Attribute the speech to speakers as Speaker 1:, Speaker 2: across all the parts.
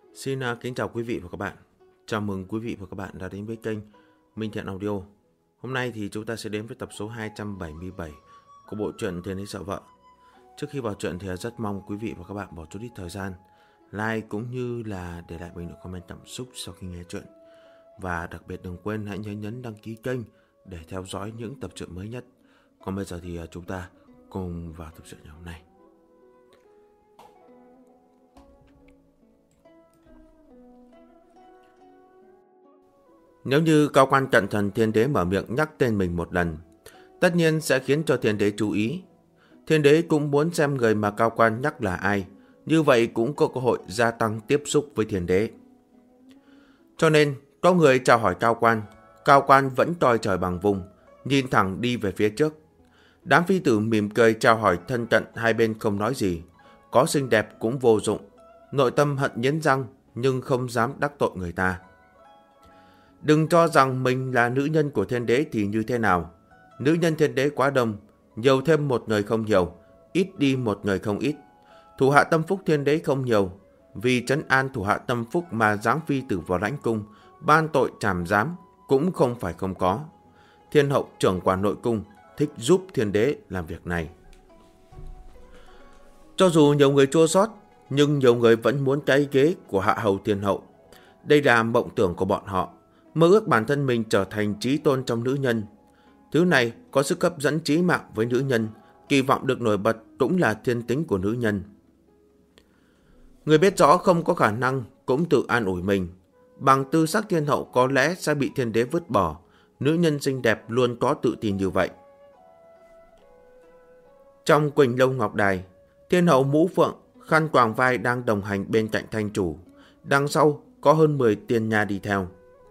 Speaker 1: Xin kính chào quý vị và các bạn. Chào mừng quý vị và các bạn đã đến với kênh Minh Thiện Audio. Hôm nay thì chúng ta sẽ đến với tập số 277 của bộ truyện Thiên Đế Sợ Vợ. Trước khi vào truyện thì rất mong quý vị và các bạn bỏ chút ít thời gian like cũng như là để lại bình luận comment cảm xúc sau khi nghe truyện. Và đặc biệt đừng quên hãy nhấn đăng ký kênh để theo dõi những tập truyện mới nhất. Còn bây giờ thì chúng ta cùng vào tập truyện ngày hôm nay. Nếu như cao quan cận thần Thiên Đế mở miệng nhắc tên mình một lần, tất nhiên sẽ khiến cho Thiên Đế chú ý. Thiên Đế cũng muốn xem người mà cao quan nhắc là ai, như vậy cũng có cơ hội gia tăng tiếp xúc với Thiên Đế. Cho nên, có người chào hỏi cao quan vẫn toi trời bằng vùng, nhìn thẳng đi về phía trước. Đám phi tử mỉm cười chào hỏi thân cận, hai bên không nói gì, có xinh đẹp cũng vô dụng, nội tâm hận nghiến răng nhưng không dám đắc tội người ta. Đừng cho rằng mình là nữ nhân của Thiên Đế thì như thế nào. Nữ nhân Thiên Đế quá đông, nhiều thêm một người không nhiều, ít đi một người không ít. Thủ hạ tâm phúc Thiên Đế không nhiều, vì trấn an thủ hạ tâm phúc mà giáng phi tử vào lãnh cung, ban tội trảm giám cũng không phải không có. Thiên hậu trưởng quản nội cung thích giúp Thiên Đế làm việc này. Cho dù nhiều người chua xót, nhưng nhiều người vẫn muốn cái ghế của hạ hầu Thiên hậu. Đây là mộng tưởng của bọn họ, mơ ước bản thân mình trở thành chí tôn trong nữ nhân. Thứ này có sức hấp dẫn chí mạng với nữ nhân, kỳ vọng được nổi bật cũng là thiên tính của nữ nhân. Người biết rõ không có khả năng cũng tự an ủi mình, bằng tư sắc thiên hậu có lẽ sẽ bị Thiên Đế vứt bỏ. Nữ nhân xinh đẹp luôn có tự tin như vậy. Trong Quỳnh Lâu Ngọc Đài, Thiên hậu mũ phượng, khăn quàng vai đang đồng hành bên cạnh thanh chủ. Đằng sau có hơn 10 tiên nha đi theo.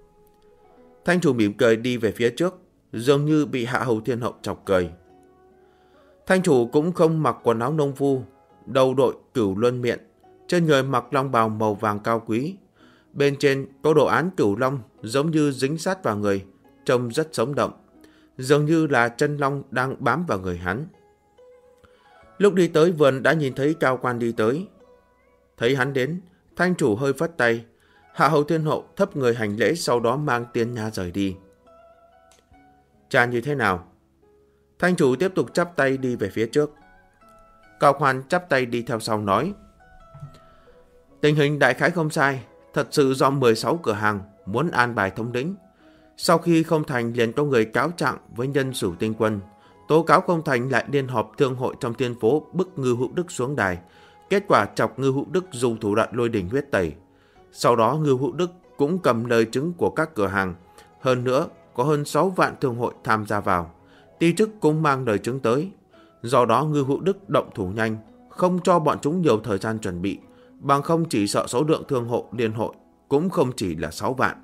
Speaker 1: Thanh chủ mỉm cười đi về phía trước, dường như bị hạ hầu Thiên hậu chọc cười. Thanh chủ cũng không mặc quần áo nông phu, đầu đội cửu luân miện, trên người mặc long bào màu vàng cao quý. Bên trên có đồ án cửu long giống như dính sát vào người, trông rất sống động, dường như là chân long đang bám vào người hắn. Lúc đi tới vườn đã nhìn thấy cao quan đi tới. Thấy hắn đến, thanh chủ hơi phất tay, hạ hầu Thiên hậu thấp người hành lễ, sau đó mang tiên nha rời đi. Cha như thế nào? Thanh chủ tiếp tục chắp tay đi về phía trước. Cao quan chắp tay đi theo sau nói: Tình hình đại khái không sai, thật sự do 16 cửa hàng muốn an bài thống lĩnh. Sau khi không thành liền có người cáo trạng với nhân Sửu Tinh Quân, tố cáo không thành lại liên họp thương hội trong thiên phố bức Ngư Hữu Đức xuống đài. Kết quả chọc Ngư Hữu Đức dùng thủ đoạn lôi đỉnh huyết tẩy. Sau đó Ngư Hữu Đức cũng cầm lời chứng của các cửa hàng. Hơn nữa có hơn 6 vạn thương hội tham gia vào. Ti chức cũng mang lời chứng tới. Do đó Ngư Hữu Đức động thủ nhanh, không cho bọn chúng nhiều thời gian chuẩn bị. Bằng không chỉ sợ số lượng thương hội liên hội cũng không chỉ là 6 vạn.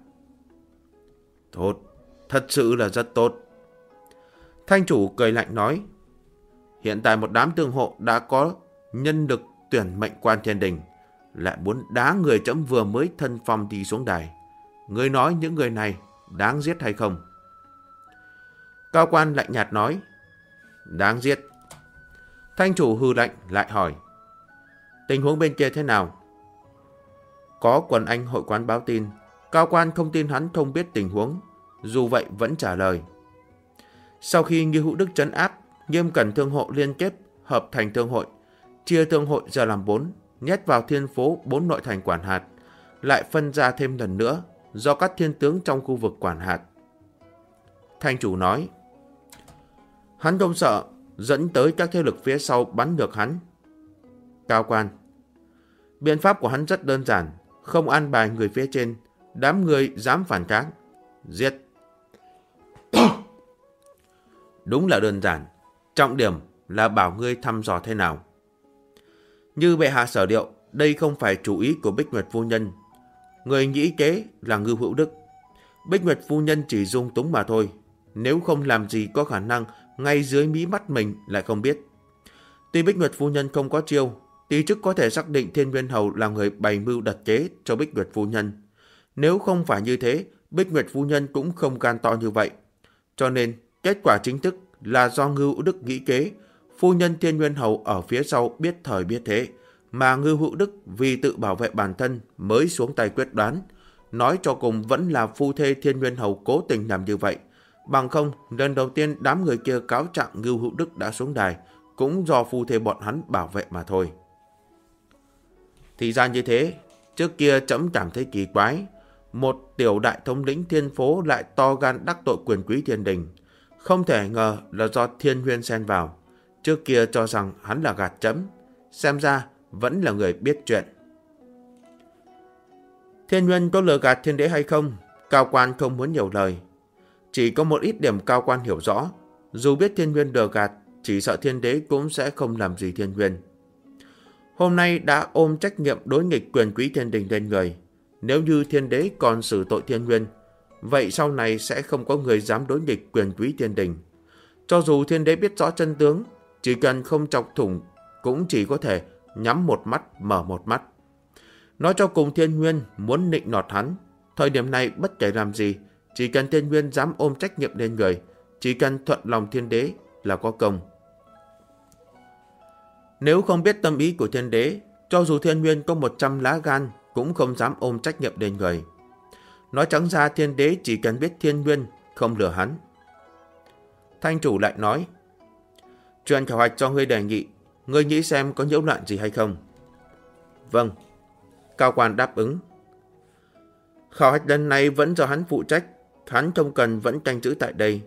Speaker 1: Tốt, thật sự là rất tốt. Thanh chủ cười lạnh nói: Hiện tại một đám thương hộ đã có nhân lực tuyển mệnh quan thiên đình, lại muốn đá người chấm vừa mới thân phong đi xuống đài. Ngươi nói những người này đáng giết hay không? Cao quan lạnh nhạt nói: Đáng giết. Thanh chủ hừ lạnh lại hỏi: Tình huống bên kia thế nào? Có quần anh hội quán báo tin. Cao quan không tin hắn không biết tình huống, dù vậy vẫn trả lời. Sau khi Ngư Hữu Đức trấn áp, nghiêm cẩn thương hộ liên kết hợp thành thương hội, chia thương hội ra làm 4, nhét vào thiên phố 4 nội thành quản hạt, lại phân ra thêm lần nữa do các thiên tướng trong khu vực quản hạt. Thanh chủ nói: Hắn không sợ dẫn tới các thế lực phía sau bắn được hắn. Cao quan: Biện pháp của hắn rất đơn giản, không an bài người phía trên, đám người dám phản kháng, giết. Đúng là đơn giản, trọng điểm là bảo ngươi thăm dò thế nào. Như bệ hạ sở điệu, đây không phải chủ ý của Bích Nguyệt phu nhân. Người nghĩ kế là Ngư Hữu Đức. Bích Nguyệt phu nhân chỉ dung túng mà thôi, nếu không làm gì có khả năng ngay dưới mí mắt mình lại không biết. Tuy Bích Nguyệt phu nhân không có chiêu, ti chức có thể xác định Thiên Nguyên Hầu là người bày mưu đặt kế cho Bích Nguyệt phu nhân. Nếu không phải như thế, Bích Nguyệt phu nhân cũng không gan to như vậy. Cho nên, kết quả chính thức là do Ngưu Đức nghĩ kế, phu nhân Thiên Nguyên Hầu ở phía sau biết thời biết thế, mà Ngưu Hữu Đức vì tự bảo vệ bản thân mới xuống tay quyết đoán. Nói cho cùng vẫn là phu thê Thiên Nguyên Hầu cố tình làm như vậy. Bằng không, lần đầu tiên đám người kia cáo trạng Ngưu Hữu Đức đã xuống đài, cũng do phu thê bọn hắn bảo vệ mà thôi. Thì ra như thế, trước kia trẫm cảm thấy kỳ quái. Một tiểu đại thống lĩnh thiên phố lại to gan đắc tội quyền quý thiên đình. Không thể ngờ là do Thiên Huyên xen vào. Trước kia cho rằng hắn là gạt trẫm, xem ra vẫn là người biết chuyện. Thiên Huyên có lừa gạt thiên đế hay không, cao quan không muốn nhiều lời. Chỉ có một ít điểm cao quan hiểu rõ, dù biết Thiên Huyên lừa gạt, chỉ sợ thiên đế cũng sẽ không làm gì Thiên Huyên. Hôm nay đã ôm trách nhiệm đối nghịch quyền quý thiên đình lên người. Nếu như thiên đế còn xử tội Thiên Huyên, vậy sau này sẽ không có người dám đối nghịch quyền quý thiên đình. Cho dù thiên đế biết rõ chân tướng, chỉ cần không chọc thủng cũng chỉ có thể nhắm một mắt mở một mắt. Nói cho cùng Thiên Huyên muốn nịnh nọt hắn. Thời điểm này bất kể làm gì, chỉ cần Thiên Huyên dám ôm trách nhiệm lên người, chỉ cần thuận lòng thiên đế là có công. Nếu không biết tâm ý của thiên đế, cho dù Thiên Huyên có 100 lá gan cũng không dám ôm trách nhiệm lên người. Nói trắng ra thiên đế chỉ cần biết Thiên Huyên không lừa hắn. Thanh chủ lại nói, chuyện khảo hạch cho ngươi đề nghị, ngươi nghĩ xem có nhiễu loạn gì hay không? Vâng. Cao quan đáp ứng. Khảo hạch lần này vẫn do hắn phụ trách, hắn không cần vẫn canh giữ tại đây.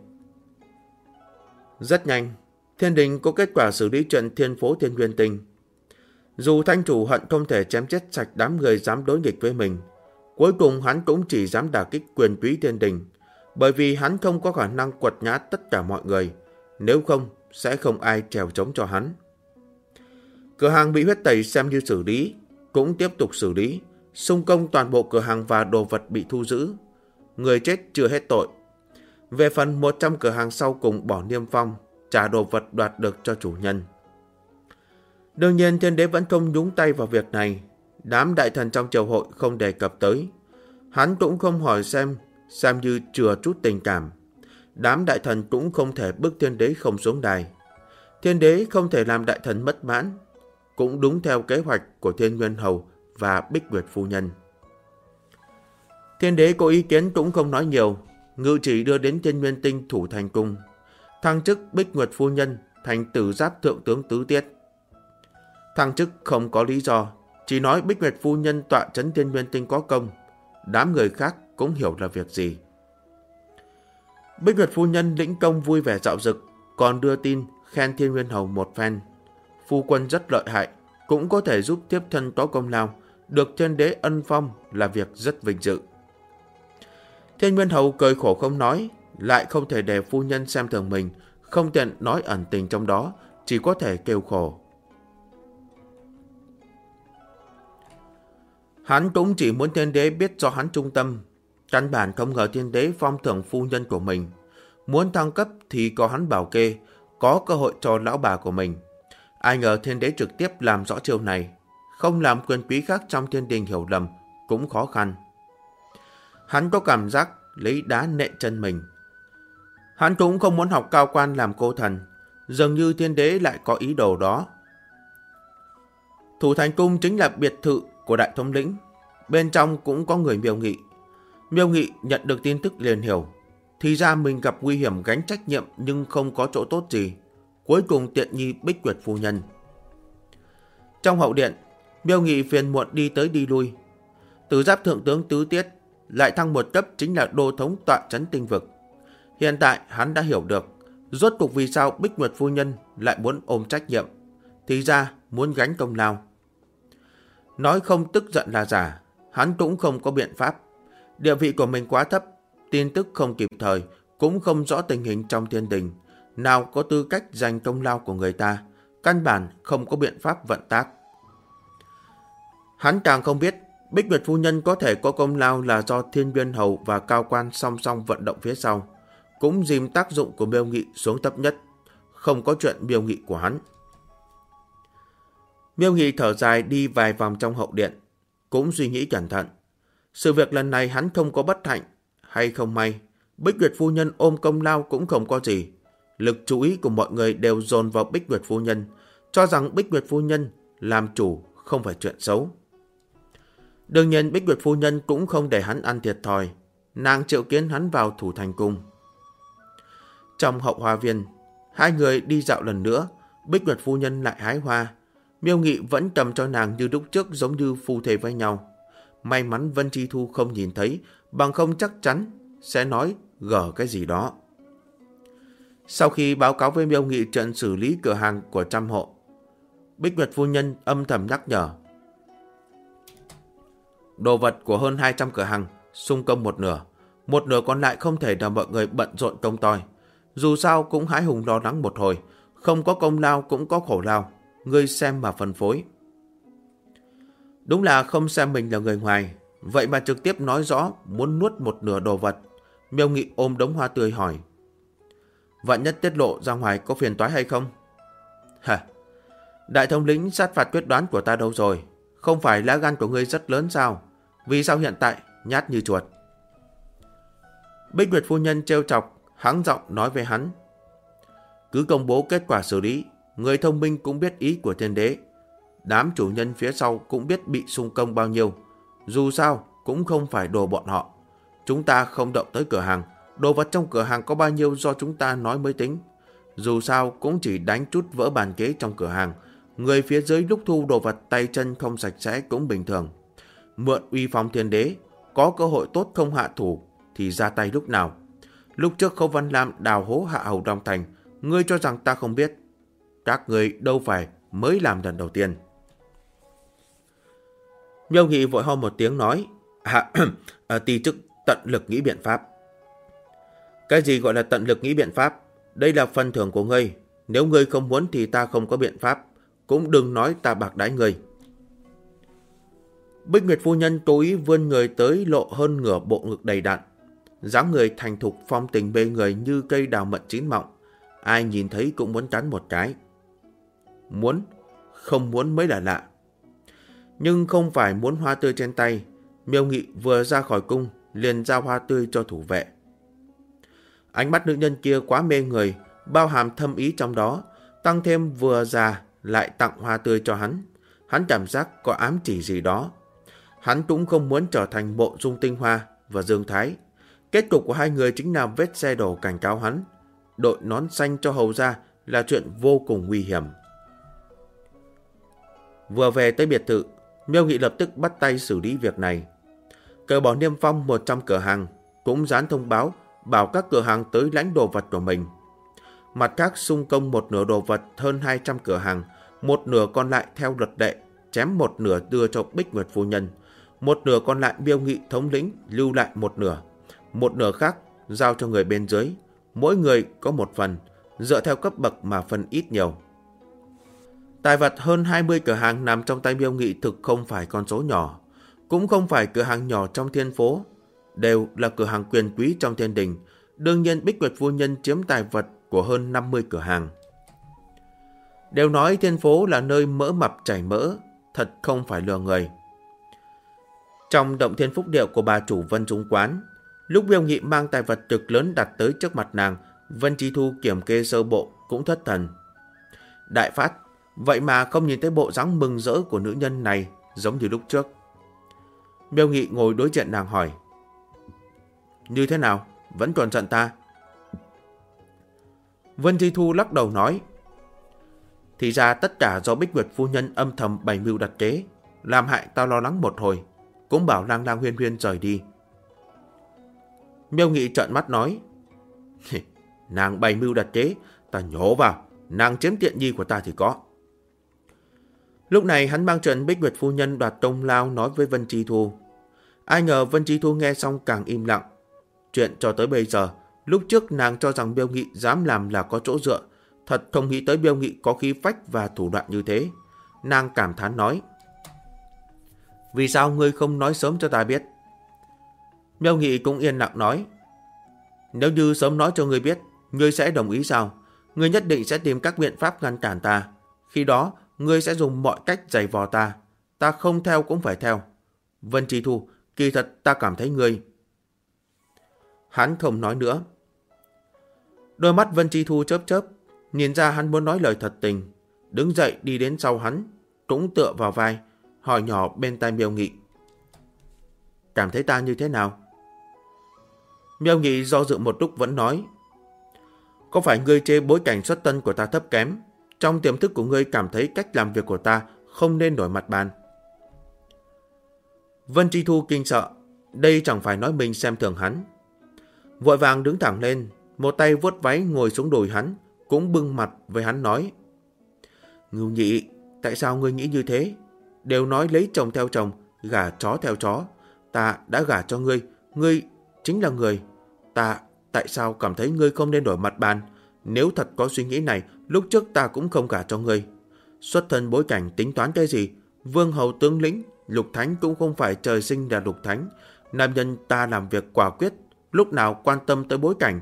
Speaker 1: Rất nhanh, thiên đình có kết quả xử lý chuyện thiên phố Thiên Nguyên Tinh. Dù thanh chủ hận không thể chém chết sạch đám người dám đối nghịch với mình, cuối cùng hắn cũng chỉ dám đả kích quyền quý thiên đình, bởi vì hắn không có khả năng quật ngã tất cả mọi người, nếu không sẽ không ai trèo trống cho hắn. Cửa hàng bị huyết tẩy xem như xử lý, cũng tiếp tục xử lý, xung công toàn bộ cửa hàng và đồ vật bị thu giữ. Người chết chưa hết tội. Về phần 100 cửa hàng sau cùng bỏ niêm phong, trả đồ vật đoạt được cho chủ nhân. Đương nhiên thiên đế vẫn không nhúng tay vào việc này. Đám đại thần trong triều hội không đề cập tới. Hắn cũng không hỏi xem như chừa chút tình cảm. Đám đại thần cũng không thể bức thiên đế không xuống đài. Thiên đế không thể làm đại thần mất mãn, cũng đúng theo kế hoạch của Thiên Nguyên Hầu và Bích Nguyệt Phu Nhân. Thiên đế có ý kiến cũng không nói nhiều, ngự chỉ đưa đến Thiên Nguyên Tinh thủ thành cung, thăng chức Bích Nguyệt Phu Nhân thành Tử Giáp Thượng tướng Tứ Tiết. Thăng chức không có lý do, chỉ nói Bích Nguyệt Phu Nhân tọa trấn Thiên Nguyên Tinh có công, đám người khác cũng hiểu là việc gì. Bích Nguyệt Phu Nhân lĩnh công vui vẻ dạo dực, còn đưa tin khen Thiên Nguyên Hầu một phen. Phu quân rất lợi hại, cũng có thể giúp tiếp thân có công lao, được thiên đế ân phong là việc rất vinh dự. Thiên Nguyên Hầu cười khổ không nói, lại không thể để phu nhân xem thường mình, không tiện nói ẩn tình trong đó, chỉ có thể kêu khổ. Hắn cũng chỉ muốn thiên đế biết cho hắn trung tâm, căn bản không ngờ thiên đế phong thưởng phu nhân của mình. Muốn thăng cấp thì có hắn bảo kê, có cơ hội cho lão bà của mình. Ai ngờ thiên đế trực tiếp làm rõ chiêu này, không làm quyền quý khác trong thiên đình hiểu lầm cũng khó khăn. Hắn có cảm giác lấy đá nện chân mình. Hắn cũng không muốn học cao quan làm cô thần, dường như thiên đế lại có ý đồ đó. Thủ thành cung chính là biệt thự của đại thống lĩnh, bên trong cũng có người Miêu Nghị. Miêu Nghị nhận được tin tức liền hiểu, thì ra mình gặp nguy hiểm gánh trách nhiệm nhưng không có chỗ tốt gì. Cuối cùng tiện nghi Bích Nguyệt Phu Nhân. Trong hậu điện, Miêu Nghị phiền muộn đi tới đi lui. Tử Giáp Thượng tướng Tứ Tiết lại thăng một cấp chính là đô thống tọa trấn tinh vực. Hiện tại hắn đã hiểu được rốt cuộc vì sao Bích Nguyệt Phu Nhân lại muốn ôm trách nhiệm, thì ra muốn gánh công lao. Nói không tức giận là giả, hắn cũng không có biện pháp. Địa vị của mình quá thấp, tin tức không kịp thời, cũng không rõ tình hình trong thiên đình, nào có tư cách giành công lao của người ta, căn bản không có biện pháp vận tác. Hắn càng không biết Bích Nguyệt Phu Nhân có thể có công lao là do Thiên Nguyên Hầu và cao quan song song vận động phía sau, cũng dìm tác dụng của Miêu Nghị xuống thấp nhất, không có chuyện Miêu Nghị của hắn. Miêu Nghị thở dài đi vài vòng trong hậu điện, cũng suy nghĩ cẩn thận. Sự việc lần này hắn không có bất hạnh hay không may, Bích Nguyệt Phu Nhân ôm công lao cũng không có gì. Lực chú ý của mọi người đều dồn vào Bích Nguyệt Phu Nhân, cho rằng Bích Nguyệt Phu Nhân làm chủ không phải chuyện xấu. Đương nhiên Bích Nguyệt phu nhân cũng không để hắn ăn thiệt thòi. Nàng triệu kiến hắn vào Thủ Thành Cung. Trong hậu hoa viên, hai người đi dạo lần nữa. Bích Nguyệt phu nhân lại hái hoa. Miêu Nghị vẫn cầm cho nàng như lúc trước, giống như phu thê với nhau. May mắn Vân Chi Thu không nhìn thấy, bằng không chắc chắn sẽ nói gở cái gì đó. Sau khi báo cáo với Miêu Nghị trận xử lý cửa hàng của trăm hộ, Bích Nguyệt phu nhân âm thầm nhắc nhở. Đồ vật của hơn 200 cửa hàng xung công một nửa còn lại không thể để mọi người bận rộn công toi. Dù sao cũng hãi hùng lo lắng một hồi, không có công lao cũng có khổ lao, ngươi xem mà phân phối. Đúng là không xem mình là người ngoài, vậy mà trực tiếp nói rõ muốn nuốt một nửa đồ vật. Miêu Nghị ôm đống hoa tươi hỏi. Vạn nhất tiết lộ ra ngoài có phiền toái hay không? Hả? Đại thống lĩnh sát phạt quyết đoán của ta đâu rồi? Không phải lá gan của ngươi rất lớn sao? Vì sao hiện tại nhát như chuột? Bích Nguyệt phu nhân trêu chọc, hắng giọng nói với hắn. Cứ công bố kết quả xử lý, người thông minh cũng biết ý của thiên đế. Đám chủ nhân phía sau cũng biết bị xung công bao nhiêu. Dù sao cũng không phải đồ bọn họ. Chúng ta không động tới cửa hàng. Đồ vật trong cửa hàng có bao nhiêu do chúng ta nói mới tính. Dù sao cũng chỉ đánh chút vỡ bàn ghế trong cửa hàng. Người phía dưới lúc thu đồ vật tay chân không sạch sẽ cũng bình thường. Mượn uy phong thiên đế, có cơ hội tốt không hạ thủ thì ra tay lúc nào. Lúc trước Khâu Văn Lam đào hố hạ hầu Đông Thành, ngươi cho rằng ta không biết. Các người đâu phải mới làm lần đầu tiên. Miêu Nghị vội ho một tiếng nói. Ti chức tận lực nghĩ biện pháp. Cái gì gọi là tận lực nghĩ biện pháp? Đây là phần thưởng của ngươi. Nếu ngươi không muốn thì ta không có biện pháp. Cũng đừng nói ta bạc đãi ngươi. Bích Nguyệt phu nhân cố ý vươn người tới lộ hơn nửa bộ ngực đầy đặn. Dáng người thành thục phong tình bê người như cây đào mận chín mọng. Ai nhìn thấy cũng muốn cắn một cái. Muốn, không muốn mới là lạ. Nhưng không phải muốn hoa tươi trên tay. Miêu Nghị vừa ra khỏi cung liền giao hoa tươi cho thủ vệ. Ánh mắt nữ nhân kia quá mê người, bao hàm thâm ý trong đó, tăng thêm vừa già lại tặng hoa tươi cho hắn. Hắn cảm giác có ám chỉ gì đó. Hắn cũng không muốn trở thành Mộ Dung Tinh Hoa và Dương Thái. Kết cục của hai người chính là vết xe đổ cảnh cáo hắn. Đội nón xanh cho hầu ra là chuyện vô cùng nguy hiểm. Vừa về tới biệt thự, Miêu Nghị lập tức bắt tay xử lý việc này. Cởi bỏ niêm phong 100 cửa hàng, cũng dán thông báo bảo các cửa hàng tới lãnh đồ vật của mình. Mặt khác xung công một nửa đồ vật hơn 200 cửa hàng, một nửa còn lại theo luật lệ, chém một nửa đưa cho Bích Nguyệt phu nhân, một nửa còn lại Miêu Nghị thống lĩnh lưu lại một nửa khác giao cho người bên dưới, mỗi người có một phần, dựa theo cấp bậc mà phân ít nhiều. Tài vật hơn 20 cửa hàng nằm trong tay Miêu Nghị thực không phải con số nhỏ, cũng không phải cửa hàng nhỏ trong thiên phố, đều là cửa hàng quyền quý trong thiên đình. Đương nhiên Bích Nguyệt phu nhân chiếm tài vật của hơn 50 cửa hàng. Đều nói thiên phố là nơi mỡ mập chảy mỡ, thật không phải lừa người. Trong động thiên phúc điệu của bà chủ Vân Trung Quán, lúc Miêu Nghị mang tài vật cực lớn đặt tới trước mặt nàng, Vân Chi Thu kiểm kê sơ bộ cũng thất thần. Đại phát, vậy mà không nhìn thấy bộ dáng mừng rỡ của nữ nhân này giống như lúc trước. Miêu Nghị ngồi đối diện nàng hỏi. Như thế nào? Vẫn còn giận ta? Vân Chi Thu lắc đầu nói. Thì ra tất cả do Bích Nguyệt phu nhân âm thầm bày mưu đặt kế, làm hại tao lo lắng một hồi, cũng bảo Lang Lang Huyên Huyên rời đi. Miêu Nghị trợn mắt nói. Nàng bày mưu đặt kế, ta nhổ vào, nàng chiếm tiện nghi của ta thì có. Lúc này hắn mang chuyện Bích Nguyệt phu nhân đoạt công lao nói với Vân Chi Thu. Ai ngờ Vân Chi Thu nghe xong càng im lặng. Chuyện cho tới bây giờ, lúc trước nàng cho rằng Miêu Nghị dám làm là có chỗ dựa, thật không nghĩ tới Miêu Nghị có khí phách và thủ đoạn như thế. Nàng cảm thán nói. Vì sao ngươi không nói sớm cho ta biết? Miêu Nghị cũng yên lặng nói. Nếu như sớm nói cho ngươi biết, ngươi sẽ đồng ý sao? Ngươi nhất định sẽ tìm các biện pháp ngăn cản ta. Khi đó, ngươi sẽ dùng mọi cách giày vò ta. Ta không theo cũng phải theo. Vân Chi Thu, kỳ thật ta cảm thấy ngươi. Hắn không nói nữa. Đôi mắt Vân Chi Thu chớp chớp, nhìn ra hắn muốn nói lời thật tình. Đứng dậy đi đến sau hắn, cũng tựa vào vai, hỏi nhỏ bên tai Miêu Nghị. Cảm thấy ta như thế nào? Miêu Nghị do dự một lúc vẫn nói. Có phải ngươi chê bối cảnh xuất thân của ta thấp kém? Trong tiềm thức của ngươi cảm thấy cách làm việc của ta không nên đổi mặt bàn. Vân Chi Thu kinh sợ. Đây chẳng phải nói mình xem thường hắn. Vội vàng đứng thẳng lên, một tay vuốt váy ngồi xuống đùi hắn, cũng bưng mặt với hắn nói. Ngưu Nhị, tại sao ngươi nghĩ như thế? Đều nói lấy chồng theo chồng, gả chó theo chó. Ta đã gả cho ngươi, ngươi chính là người. Tại sao cảm thấy ngươi không nên đổi mặt bàn? Nếu thật có suy nghĩ này, lúc trước ta cũng không gả cho ngươi. Xuất thân bối cảnh tính toán cái gì? Vương hầu tướng lĩnh, Lục Thánh cũng không phải trời sinh là Lục Thánh. Nam nhân ta làm việc quả quyết, lúc nào quan tâm tới bối cảnh.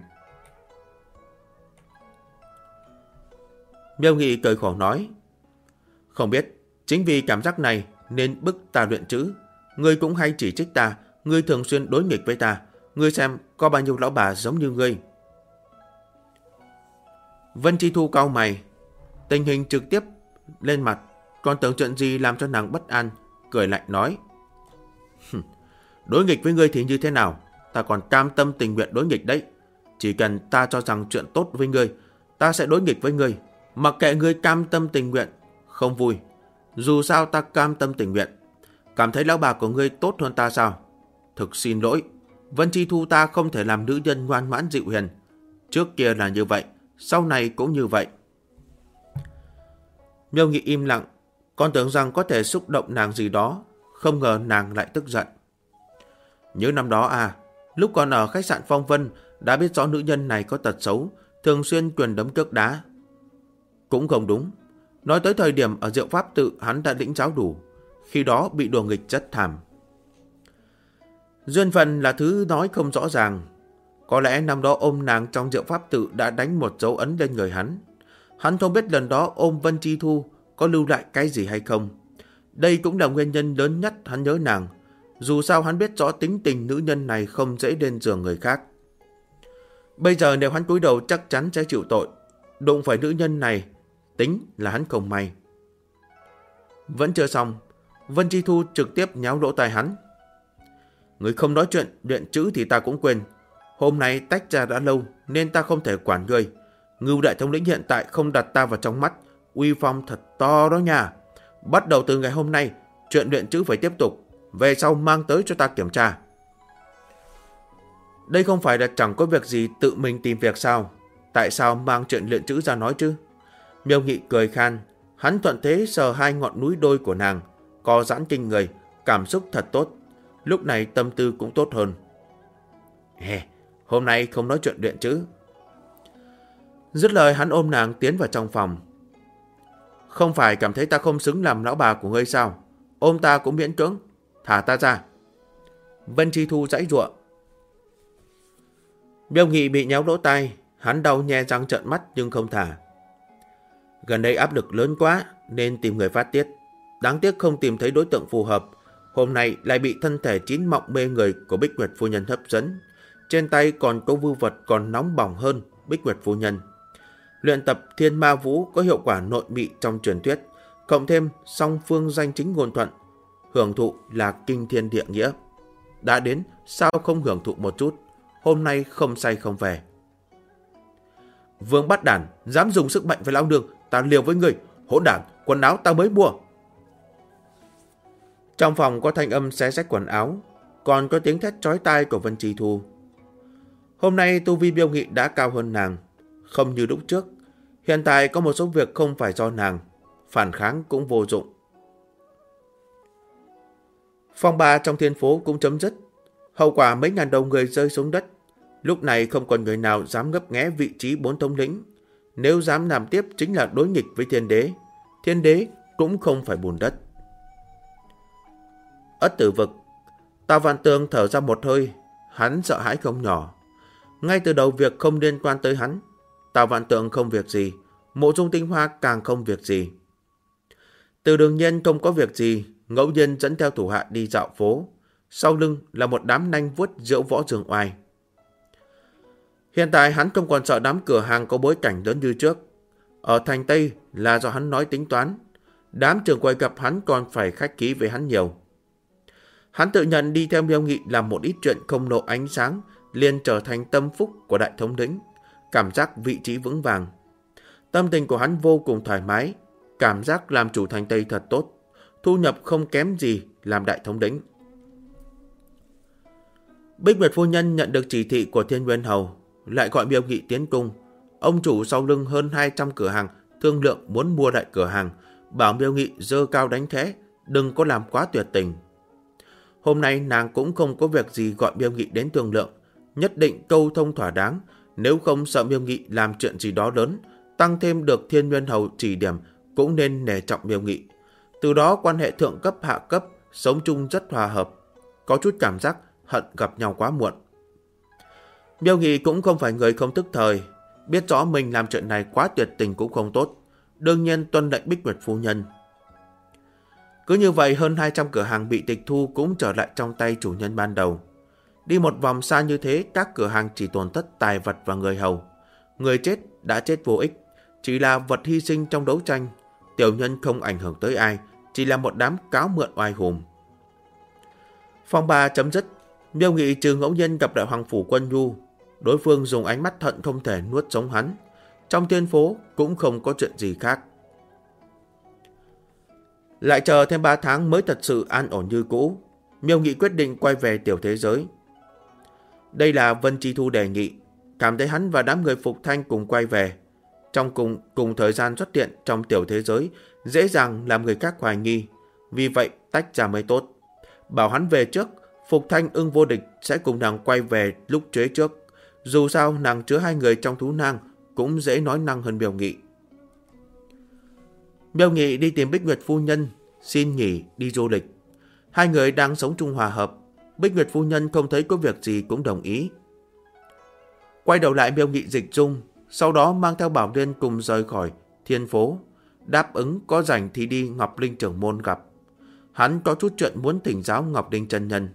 Speaker 1: Miêu Nghị cười khổ nói. Không biết, chính vì cảm giác này nên bức ta luyện chữ. Ngươi cũng hay chỉ trích ta, ngươi thường xuyên đối nghịch với ta. Ngươi xem có bao nhiêu lão bà giống như ngươi. Vân Chi Thu cau mày. Tình hình trực tiếp lên mặt, còn tưởng chuyện gì làm cho nàng bất an, cười lạnh nói. Đối nghịch với ngươi thì như thế nào? Ta còn cam tâm tình nguyện đối nghịch đấy. Chỉ cần ta cho rằng chuyện tốt với ngươi, ta sẽ đối nghịch với ngươi. Mặc kệ ngươi cam tâm tình nguyện, không vui. Dù sao ta cam tâm tình nguyện. Cảm thấy lão bà của ngươi tốt hơn ta sao? Thực xin lỗi, Vân Chi Thu ta không thể làm nữ nhân ngoan ngoãn dịu hiền. Trước kia là như vậy, sau này cũng như vậy. Miêu Nghị im lặng, còn tưởng rằng có thể xúc động nàng gì đó, không ngờ nàng lại tức giận. Nhớ năm đó lúc còn ở khách sạn Phong Vân đã biết rõ nữ nhân này có tật xấu, thường xuyên quyền đấm cước đá. Cũng không đúng. Nói tới thời điểm ở Diệu Pháp Tự hắn đã lĩnh giáo đủ, khi đó bị đùa nghịch rất thảm. Duyên phận là thứ nói không rõ ràng. Có lẽ năm đó ôm nàng trong Diệu Pháp Tự đã đánh một dấu ấn lên người hắn. Hắn không biết lần đó ôm Vân Chi Thu có lưu lại cái gì hay không. Đây cũng là nguyên nhân lớn nhất hắn nhớ nàng. Dù sao hắn biết rõ tính tình nữ nhân này không dễ lên giường người khác. Bây giờ nếu hắn cúi đầu chắc chắn sẽ chịu tội. Đụng phải nữ nhân này, tính là hắn không may. Vẫn chưa xong, Vân Chi Thu trực tiếp nháo lỗ tai hắn. Người không nói chuyện luyện chữ thì ta cũng quên. Hôm nay tách ra đã lâu nên ta không thể quản ngươi. Ngưu đại thống lĩnh hiện tại không đặt ta vào trong mắt, uy phong thật to đó nha. Bắt đầu từ ngày hôm nay, chuyện luyện chữ phải tiếp tục. Về sau mang tới cho ta kiểm tra. Đây không phải là chẳng có việc gì tự mình tìm việc sao? Tại sao mang chuyện luyện chữ ra nói chứ? Miêu Nghị cười khan. Hắn thuận thế sờ hai ngọn núi đôi của nàng, co giãn kinh người, cảm xúc thật tốt. Lúc này tâm tư cũng tốt hơn. Hôm nay không nói chuyện luyện chữ. Dứt lời hắn ôm nàng tiến vào trong phòng. Không phải cảm thấy ta không xứng làm lão bà của ngươi sao? Ôm ta cũng miễn cưỡng. Thả ta ra. Vân Chi Thu giãy giụa. Miêu Nghị bị nhéo lỗ tai. Hắn đau nhe răng trợn mắt nhưng không thả. Gần đây áp lực lớn quá nên tìm người phát tiết. Đáng tiếc không tìm thấy đối tượng phù hợp. Hôm nay lại bị thân thể chín mọng mê người của Bích Nguyệt phu nhân hấp dẫn. Trên tay còn có vư vật còn nóng bỏng hơn Bích Nguyệt phu nhân. Luyện tập Thiên Ma Vũ có hiệu quả nội mị trong truyền thuyết, cộng thêm song phương danh chính ngôn thuận, hưởng thụ là kinh thiên địa nghĩa. Đã đến, sao không hưởng thụ một chút? Hôm nay không say không về. Vương Bát Đản, dám dùng sức mạnh với lão nương, ta liều với người. Hỗn đản, quần áo ta mới mua. Trong phòng có thanh âm xé rách quần áo, còn có tiếng thét chói tai của Vân Chi Thu. Hôm nay tu vi Miêu Nghị đã cao hơn nàng, không như lúc trước. Hiện tại có một số việc không phải do nàng, phản kháng cũng vô dụng. Phong ba trong thiên phố cũng chấm dứt. Hậu quả mấy ngàn đầu người rơi xuống đất. Lúc này không còn người nào dám ngấp nghé vị trí 4 thống lĩnh. Nếu dám làm tiếp chính là đối nghịch với thiên đế. Thiên đế cũng không phải bùn đất. Ất Tử Vực. Tào Vạn Tường thở ra một hơi. Hắn sợ hãi không nhỏ. Ngay từ đầu việc không liên quan tới hắn. Tào Vạn Tường không việc gì. Mộ Dung Tinh Hoa càng không việc gì. Từ Đường Nhiên không có việc gì, ngẫu nhiên dẫn theo thủ hạ đi dạo phố. Sau lưng là một đám nanh vuốt diễu võ dương oai. Hiện tại hắn không còn sợ đám cửa hàng có bối cảnh lớn như trước. Ở thành Tây là do hắn nói tính toán. Đám trưởng quầy gặp hắn còn phải khách khí với hắn nhiều. Hắn tự nhận đi theo Miêu Nghị làm một ít chuyện không lộ ánh sáng, liền trở thành tâm phúc của đại thống lĩnh, cảm giác vị trí vững vàng. Tâm tình của hắn vô cùng thoải mái, cảm giác làm chủ thành Tây thật tốt, thu nhập không kém gì làm đại thống lĩnh. Bích Nguyệt phu nhân nhận được chỉ thị của Thiên Nguyên Hầu, lại gọi Miêu Nghị tiến cung. Ông chủ sau lưng hơn 200 cửa hàng thương lượng muốn mua đại cửa hàng, bảo Miêu Nghị dơ cao đánh khẽ, đừng có làm quá tuyệt tình. Hôm nay nàng cũng không có việc gì gọi Miêu Nghị đến thương lượng, nhất định câu thông thỏa đáng, nếu không sợ Miêu Nghị làm chuyện gì đó lớn, tăng thêm được Thiên Nguyên Hầu chỉ điểm cũng nên nể trọng Miêu Nghị. Từ đó quan hệ thượng cấp hạ cấp sống chung rất hòa hợp, có chút cảm giác hận gặp nhau quá muộn. Miêu Nghị cũng không phải người không thức thời, biết rõ mình làm chuyện này quá tuyệt tình cũng không tốt, đương nhiên tuân lệnh Bích Nguyệt phu nhân. Cứ như vậy hơn 200 cửa hàng bị tịch thu cũng trở lại trong tay chủ nhân ban đầu. Đi một vòng xa như thế, các cửa hàng chỉ tổn thất tài vật và người hầu. Người chết đã chết vô ích, chỉ là vật hy sinh trong đấu tranh. Tiểu nhân không ảnh hưởng tới ai, chỉ là một đám cáo mượn oai hùm. Phong ba chấm dứt. Miêu Nghị trừ ngẫu nhiên gặp đại hoàng phủ Quân Nhu, đối phương dùng ánh mắt hận không thể nuốt sống hắn. Trong thiên phố cũng không có chuyện gì khác. Lại chờ thêm 3 tháng mới thật sự an ổn như cũ. Miêu Nghị quyết định quay về tiểu thế giới. Đây là Vân Chi Thu đề nghị, cảm thấy hắn và đám người Phục Thanh cùng quay về. Trong cùng thời gian xuất hiện trong tiểu thế giới, dễ dàng làm người khác hoài nghi. Vì vậy tách ra mới tốt. Bảo hắn về trước, Phục Thanh Ưng Vô Địch sẽ cùng nàng quay về lúc chế trước. Dù sao nàng chứa 2 người trong thú nang, cũng dễ nói năng hơn Miêu Nghị. Miêu Nghị đi tìm Bích Nguyệt phu nhân, xin nghỉ đi du lịch. 2 người đang sống chung hòa hợp. Bích Nguyệt phu nhân không thấy có việc gì cũng đồng ý. Quay đầu lại Miêu Nghị dịch dung, sau đó mang theo Bảo Liên cùng rời khỏi thiên phố. Đáp ứng có rảnh thì đi Ngọc Linh trưởng môn gặp. Hắn có chút chuyện muốn thỉnh giáo Ngọc Linh chân nhân.